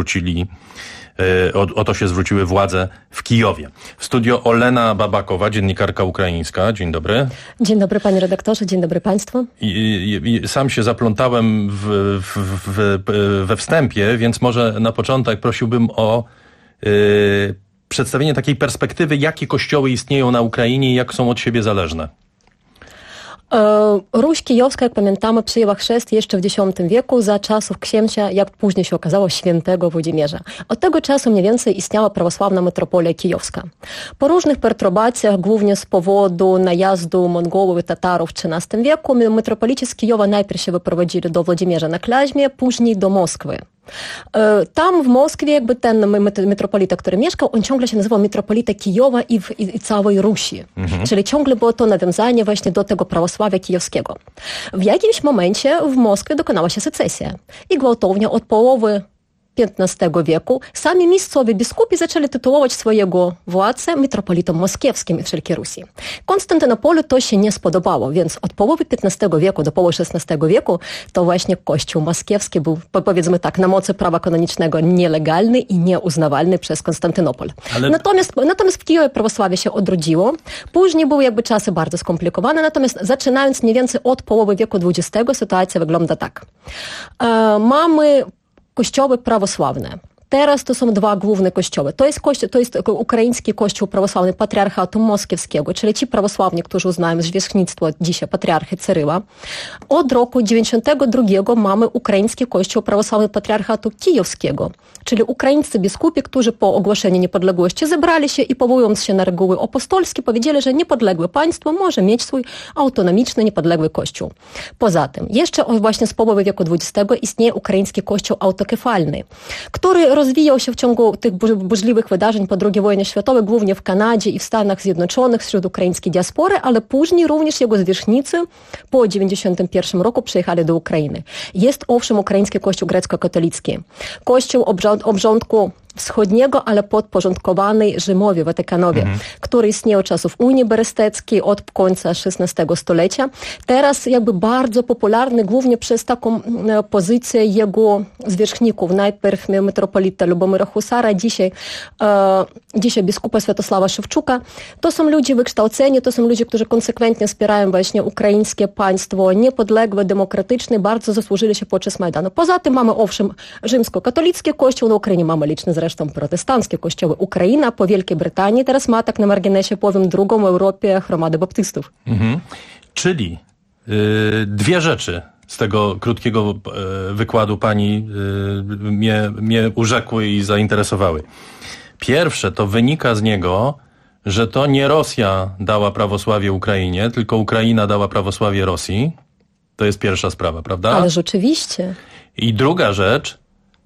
to się zwróciły władze w Kijowie. W studio Olena Babakowa, dziennikarka ukraińska. Dzień dobry. Dzień dobry panie redaktorze, dzień dobry państwu. I sam się zaplątałem we wstępie, więc może na początek prosiłbym o przedstawienie takiej perspektywy, jakie kościoły istnieją na Ukrainie i jak są od siebie zależne. Ruś kijowska, jak pamiętamy, przyjęła chrzest jeszcze w X wieku za czasów księcia, jak później się okazało, świętego Włodzimierza. Od tego czasu mniej więcej istniała prawosławna metropolia kijowska. Po różnych perturbacjach, głównie z powodu najazdu Mongołów i Tatarów w XIII wieku, metropolici z Kijowa najpierw się wyprowadzili do Włodzimierza na Klaźmie, później do Moskwy. Tam w Moskwie jakby ten metropolita, który mieszkał, on ciągle się nazywał metropolita Kijowa i całej Rusi. Czyli ciągle było to nawiązanie właśnie do tego prawosławia kijowskiego. W jakimś momencie w Moskwie dokonała się secesja i gwałtownie od połowy XV wieku sami miejscowi biskupi zaczęli tytułować swojego władcę metropolitą moskiewskim w wszelkiej Rusi. Konstantynopolu to się nie spodobało, więc od połowy XV wieku do połowy XVI wieku to właśnie Kościół moskiewski był, powiedzmy tak, na mocy prawa kanonicznego nielegalny i nieuznawalny przez Konstantynopol. Natomiast w Kijowie prawosławie się odrodziło. Później były jakby czasy bardzo skomplikowane, natomiast zaczynając mniej więcej od połowy wieku XX sytuacja wygląda tak. Mamy kościoły prawosławne. Teraz to są dwa główne kościoły. To jest ukraiński kościół prawosławny Patriarchatu Moskiewskiego, czyli ci prawosławni, którzy uznają zwierzchnictwo dzisiaj patriarchy Cyryła. Od roku 92 mamy ukraiński kościół prawosławny Patriarchatu Kijowskiego, czyli ukraińscy biskupi, którzy po ogłoszeniu niepodległości zebrali się i powołując się na reguły apostolskie powiedzieli, że niepodległe państwo może mieć swój autonomiczny, niepodległy kościół. Poza tym, jeszcze właśnie z połowy wieku XX istnieje ukraiński kościół autokefalny, który rozwijał się w ciągu tych burzliwych wydarzeń po II wojnie światowej, głównie w Kanadzie i w Stanach Zjednoczonych wśród ukraińskiej diaspory, ale później również jego zwierzchnicy po 1991 roku przyjechali do Ukrainy. Jest owszem ukraiński kościół grecko-katolicki. Kościół obrządku wschodniego, ale podporządkowany Rzymowi, Watykanowi, który istniał od czasów Unii Beresteckiej, od końca XVI stulecia. Teraz jakby bardzo popularny głównie przez taką pozycję jego zwierzchników. Najpierw metropolita Lubomira Husara, dzisiaj biskupa Światosława Szewczuka. To są ludzie wykształceni, to są ludzie, którzy konsekwentnie wspierają właśnie ukraińskie państwo niepodległe, demokratyczne, bardzo zasłużyli się podczas Majdanu. Poza tym mamy owszem rzymskokatolicki kościół, na Ukrainie mamy liczne zresztą protestanckie kościoły. Ukraina po Wielkiej Brytanii teraz ma, tak na marginesie powiem, drugą w Europie chromadę baptystów. Czyli dwie rzeczy z tego krótkiego wykładu pani mnie urzekły i zainteresowały. Pierwsze, to wynika z niego, że to nie Rosja dała prawosławie Ukrainie, tylko Ukraina dała prawosławie Rosji. To jest pierwsza sprawa, prawda? Ale rzeczywiście. I druga rzecz,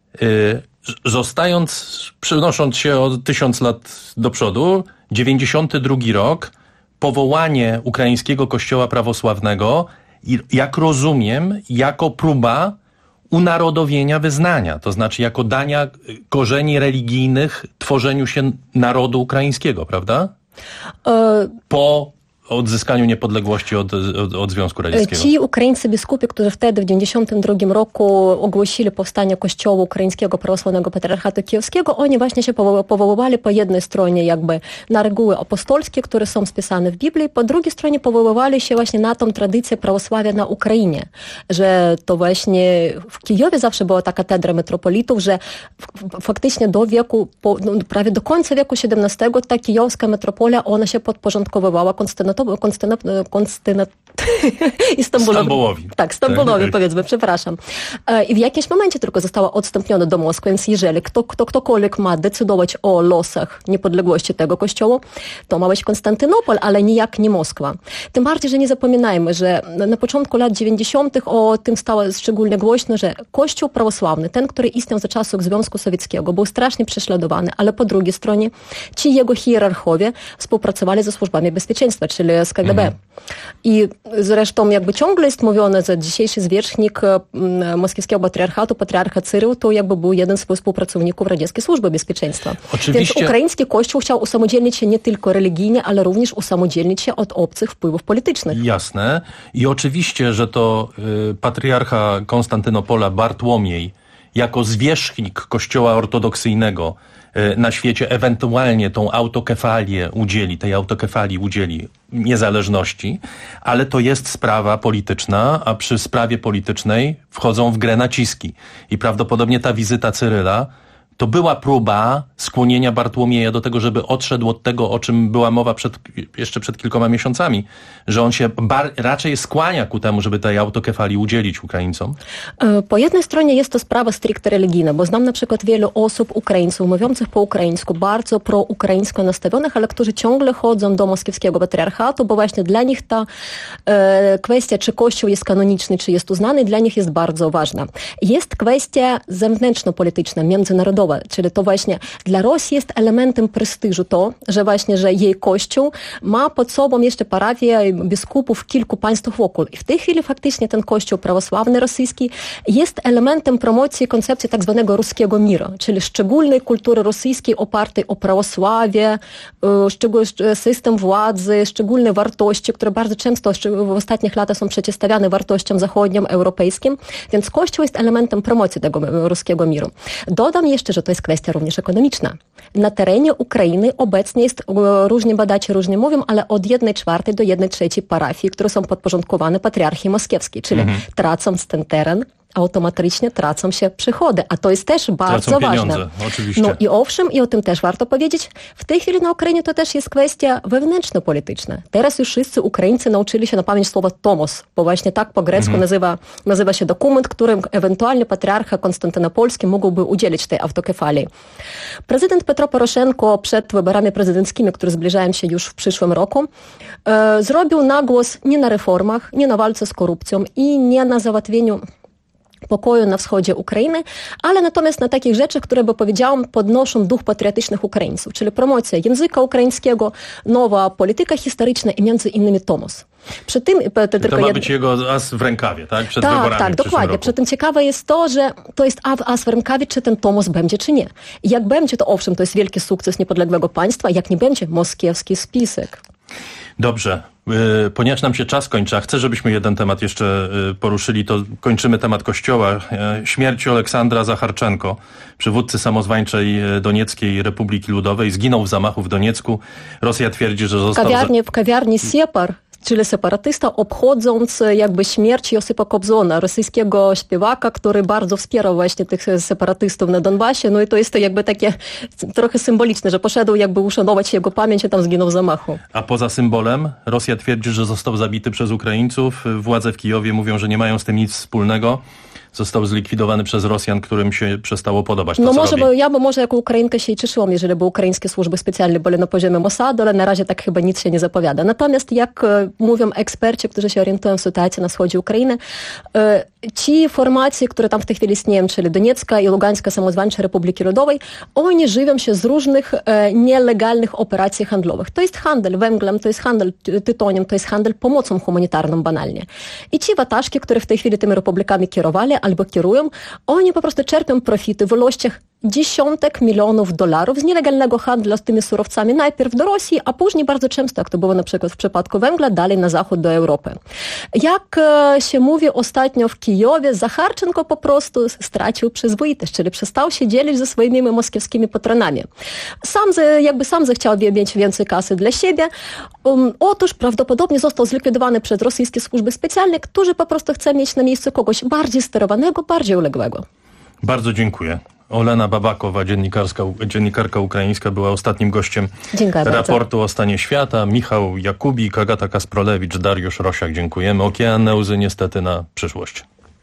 przenosząc się o 1000 lat do przodu, 92 rok, powołanie ukraińskiego kościoła prawosławnego, jak rozumiem, jako próba unarodowienia wyznania, to znaczy jako dania korzeni religijnych tworzeniu się narodu ukraińskiego, prawda? Po odzyskaniu niepodległości od Związku Radzieckiego. Ci ukraińscy biskupi, którzy wtedy w 1992 roku ogłosili powstanie Kościoła Ukraińskiego Prawosławnego Patriarchatu Kijowskiego, oni właśnie się powoływali po jednej stronie jakby na reguły apostolskie, które są spisane w Biblii, po drugiej stronie powoływali się właśnie na tą tradycję prawosławia na Ukrainie, że to właśnie w Kijowie zawsze była ta katedra metropolitów, że faktycznie do wieku, prawie do końca wieku XVII ta kijowska metropolia, ona się podporządkowywała Stambułowi. Tak, Stambułowi powiedzmy, przepraszam. I w jakimś momencie tylko została odstąpiona do Moskwy, więc jeżeli ktokolwiek ma decydować o losach niepodległości tego kościoła, to ma być Konstantynopol, ale nijak nie Moskwa. Tym bardziej, że nie zapominajmy, że na początku lat 90. o tym stało szczególnie głośno, że Kościół prawosławny, ten, który istniał za czasów Związku Sowieckiego, był strasznie prześladowany, ale po drugiej stronie ci jego hierarchowie współpracowali ze służbami bezpieczeństwa, czyli z KGB. I zresztą jakby ciągle jest mówione, że dzisiejszy zwierzchnik moskiewskiego patriarchatu, patriarcha Cyrył, to jakby był jeden z współpracowników radzieckiej służby bezpieczeństwa. Oczywiście. Więc ukraiński kościół chciał usamodzielnić się nie tylko religijnie, ale również usamodzielnić się od obcych wpływów politycznych. Jasne. I oczywiście, że to patriarcha Konstantynopola Bartłomiej jako zwierzchnik kościoła ortodoksyjnego na świecie ewentualnie tą tej autokefalii udzieli niezależności, ale to jest sprawa polityczna, a przy sprawie politycznej wchodzą w grę naciski. I prawdopodobnie ta wizyta Cyryla to była próba skłonienia Bartłomieja do tego, żeby odszedł od tego, o czym była mowa jeszcze przed kilkoma miesiącami, że on się raczej skłania ku temu, żeby tej autokefalii udzielić Ukraińcom? Po jednej stronie jest to sprawa stricte religijna, bo znam na przykład wielu osób, Ukraińców, mówiących po ukraińsku, bardzo proukraińsko nastawionych, ale którzy ciągle chodzą do moskiewskiego patriarchatu, bo właśnie dla nich ta kwestia, czy Kościół jest kanoniczny, czy jest uznany, dla nich jest bardzo ważna. Jest kwestia zewnętrzno-polityczna, międzynarodowa, czyli to właśnie dla Rosji jest elementem prestiżu to, że jej Kościół ma pod sobą jeszcze parafię biskupów w kilku państwach wokół. I w tej chwili faktycznie ten Kościół prawosławny rosyjski jest elementem promocji koncepcji tak zwanego ruskiego miru, czyli szczególnej kultury rosyjskiej opartej o prawosławie, system władzy, szczególne wartości, które bardzo często w ostatnich latach są przeciwstawiane wartościom zachodnim, europejskim, więc Kościół jest elementem promocji tego ruskiego miru. Dodam jeszcze, że to jest kwestia również ekonomiczna. Na terenie Ukrainy obecnie jest, różni badacze różnie mówią, ale od 1/4 do 1/3 parafii, które są podporządkowane patriarchii moskiewskiej, czyli tracąc ten teren, automatycznie tracą się przychody, a to jest też bardzo tracą ważne. Pieniądze, oczywiście. No i owszem, i o tym też warto powiedzieć, w tej chwili na Ukrainie to też jest kwestia wewnętrzno-polityczna. Teraz już wszyscy Ukraińcy nauczyli się na pamięć słowa tomos, bo właśnie tak po grecku nazywa się dokument, którym ewentualnie patriarcha konstantynopolski mógłby udzielić tej autokefalii. Prezydent Petro Poroszenko przed wyborami prezydenckimi, które zbliżają się już w przyszłym roku, zrobił nagłos nie na reformach, nie na walce z korupcją i nie na załatwieniu pokoju na wschodzie Ukrainy, ale natomiast na takich rzeczach, które, bo powiedziałam, podnoszą duch patriotycznych Ukraińców, czyli promocja języka ukraińskiego, nowa polityka historyczna i między innymi tomos. Przy tym, to ma być jego as w rękawie, tak? Przed wyborami. Tak, dokładnie. Przy tym ciekawe jest to, że to jest as w rękawie, czy ten tomos będzie, czy nie. I jak będzie, to owszem, to jest wielki sukces niepodległego państwa, jak nie będzie, moskiewski spisek. Dobrze. Ponieważ nam się czas kończy, a chcę, żebyśmy jeden temat jeszcze poruszyli, to kończymy temat Kościoła. Śmierć Oleksandra Zacharczenko, przywódcy samozwańczej Donieckiej Republiki Ludowej, zginął w zamachu w Doniecku. Rosja twierdzi, że został... W kawiarni Separ, czyli separatysta, obchodząc jakby śmierć Josipa Kobzona, rosyjskiego śpiewaka, który bardzo wspierał właśnie tych separatystów na Donbasie. No i to jest to jakby takie trochę symboliczne, że poszedł jakby uszanować jego pamięć, a tam zginął w zamachu. A poza symbolem Rosja twierdzi, że został zabity przez Ukraińców. Władze w Kijowie mówią, że nie mają z tym nic wspólnego. Został zlikwidowany przez Rosjan, którym się przestało podobać to, ja może jako Ukrainka się cieszyłam, jeżeli by ukraińskie służby specjalne były na poziomie Mossadu, ale na razie tak chyba nic się nie zapowiada. Natomiast jak mówią eksperci, którzy się orientują w sytuacji na wschodzie Ukrainy, ci formacje, które tam w tej chwili istnieją, czyli Doniecka i Lugańska Samozwańcza Republiki Ludowej, oni żywią się z różnych nielegalnych operacji handlowych. To jest handel węglem, to jest handel tytoniem, to jest handel pomocą humanitarną banalnie. I ci wataszki, które w tej chwili tymi republikami kierowali albo kierują, oni po prostu czerpią profity w ilościach dziesiątek milionów dolarów z nielegalnego handlu z tymi surowcami, najpierw do Rosji, a później bardzo często, jak to było na przykład w przypadku węgla, dalej na zachód do Europy. Jak się mówi ostatnio w Kijowie, Zacharczenko po prostu stracił przyzwoitość, czyli przestał się dzielić ze swoimi moskiewskimi patronami. Sam zechciał mieć więcej kasy dla siebie. Otóż prawdopodobnie został zlikwidowany przez rosyjskie służby specjalne, którzy po prostu chcą mieć na miejscu kogoś bardziej sterowanego, bardziej uległego. Bardzo dziękuję. Olena Babakowa, dziennikarka ukraińska, była ostatnim gościem raportu o stanie świata. Michał Jakubik, Agata Kasprolewicz, Dariusz Rosiak. Dziękujemy. Okeanne łzy niestety na przyszłość.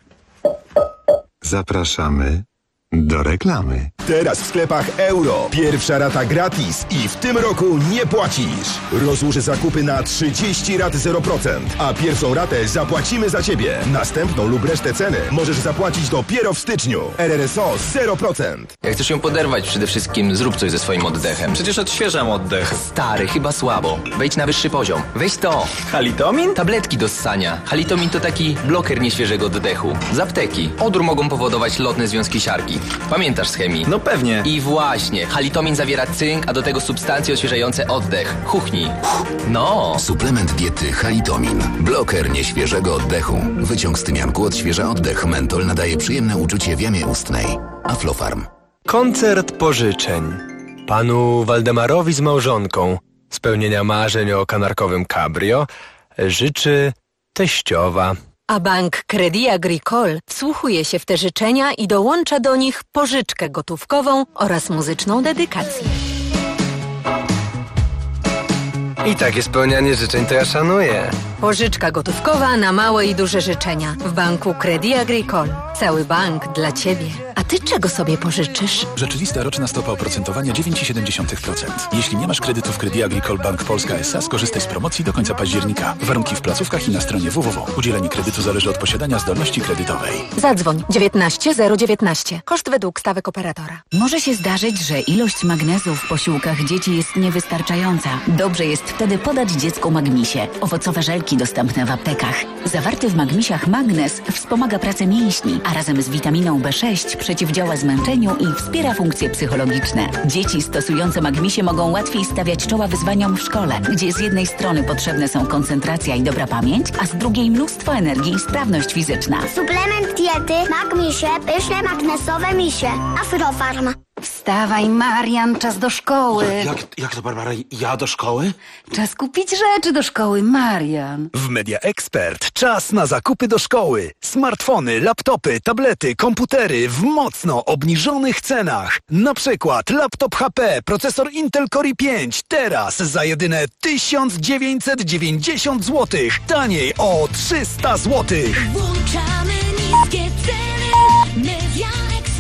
Zapraszamy do reklamy. Teraz w sklepach Euro. Pierwsza rata gratis i w tym roku nie płacisz. Rozłóż zakupy na 30 rat 0%, a pierwszą ratę zapłacimy za Ciebie. Następną lub resztę ceny możesz zapłacić dopiero w styczniu. RRSO 0%. Jak chcesz ją poderwać, przede wszystkim zrób coś ze swoim oddechem. Przecież odświeżam oddech. Stary, chyba słabo. Wejdź na wyższy poziom. Weź to. Halitomin? Tabletki do ssania. Halitomin to taki bloker nieświeżego oddechu. Z apteki. Odór mogą powodować lotne związki siarki. Pamiętasz z chemii? No pewnie. I właśnie, halitomin zawiera cynk, a do tego substancje odświeżające oddech. Chuchnij. No. Suplement diety Halitomin. Bloker nieświeżego oddechu. Wyciąg z tymianku odświeża oddech. Mentol nadaje przyjemne uczucie w jamie ustnej. Aflofarm. Koncert pożyczeń. Panu Waldemarowi z małżonką spełnienia marzeń o kanarkowym cabrio życzy teściowa. A bank Crédit Agricole wsłuchuje się w te życzenia i dołącza do nich pożyczkę gotówkową oraz muzyczną dedykację. I takie spełnianie życzeń to ja szanuję. Pożyczka gotówkowa na małe i duże życzenia. W banku Crédit Agricole. Cały bank dla Ciebie. A Ty czego sobie pożyczysz? Rzeczywista roczna stopa oprocentowania 9,7%. Jeśli nie masz kredytów Crédit Agricole Bank Polska S.A., skorzystaj z promocji do końca października. Warunki w placówkach i na stronie www. Udzielenie kredytu zależy od posiadania zdolności kredytowej. Zadzwoń 19019. Koszt według stawek operatora. Może się zdarzyć, że ilość magnezu w posiłkach dzieci jest niewystarczająca. Dobrze jest wtedy podać dziecku magnesie. Owocowe żelki dostępne w aptekach. Zawarty w magnesiach magnez wspomaga pracę mięśni, a razem z witaminą B6 przeciwdziała zmęczeniu i wspiera funkcje psychologiczne. Dzieci stosujące magnesie mogą łatwiej stawiać czoła wyzwaniom w szkole, gdzie z jednej strony potrzebne są koncentracja i dobra pamięć, a z drugiej mnóstwo energii i sprawność fizyczna. Suplement diety Magmisie, pyszne magnesowe misie. Aflofarm. Wstawaj, Marian, czas do szkoły. Jak to, Barbara? Ja do szkoły? Czas kupić rzeczy do szkoły, Marian. W Media Expert czas na zakupy do szkoły. Smartfony, laptopy, tablety, komputery w mocno obniżonych cenach. Na przykład laptop HP, procesor Intel Core i5 teraz za jedyne 1990 zł. Taniej o 300 zł. Włączamy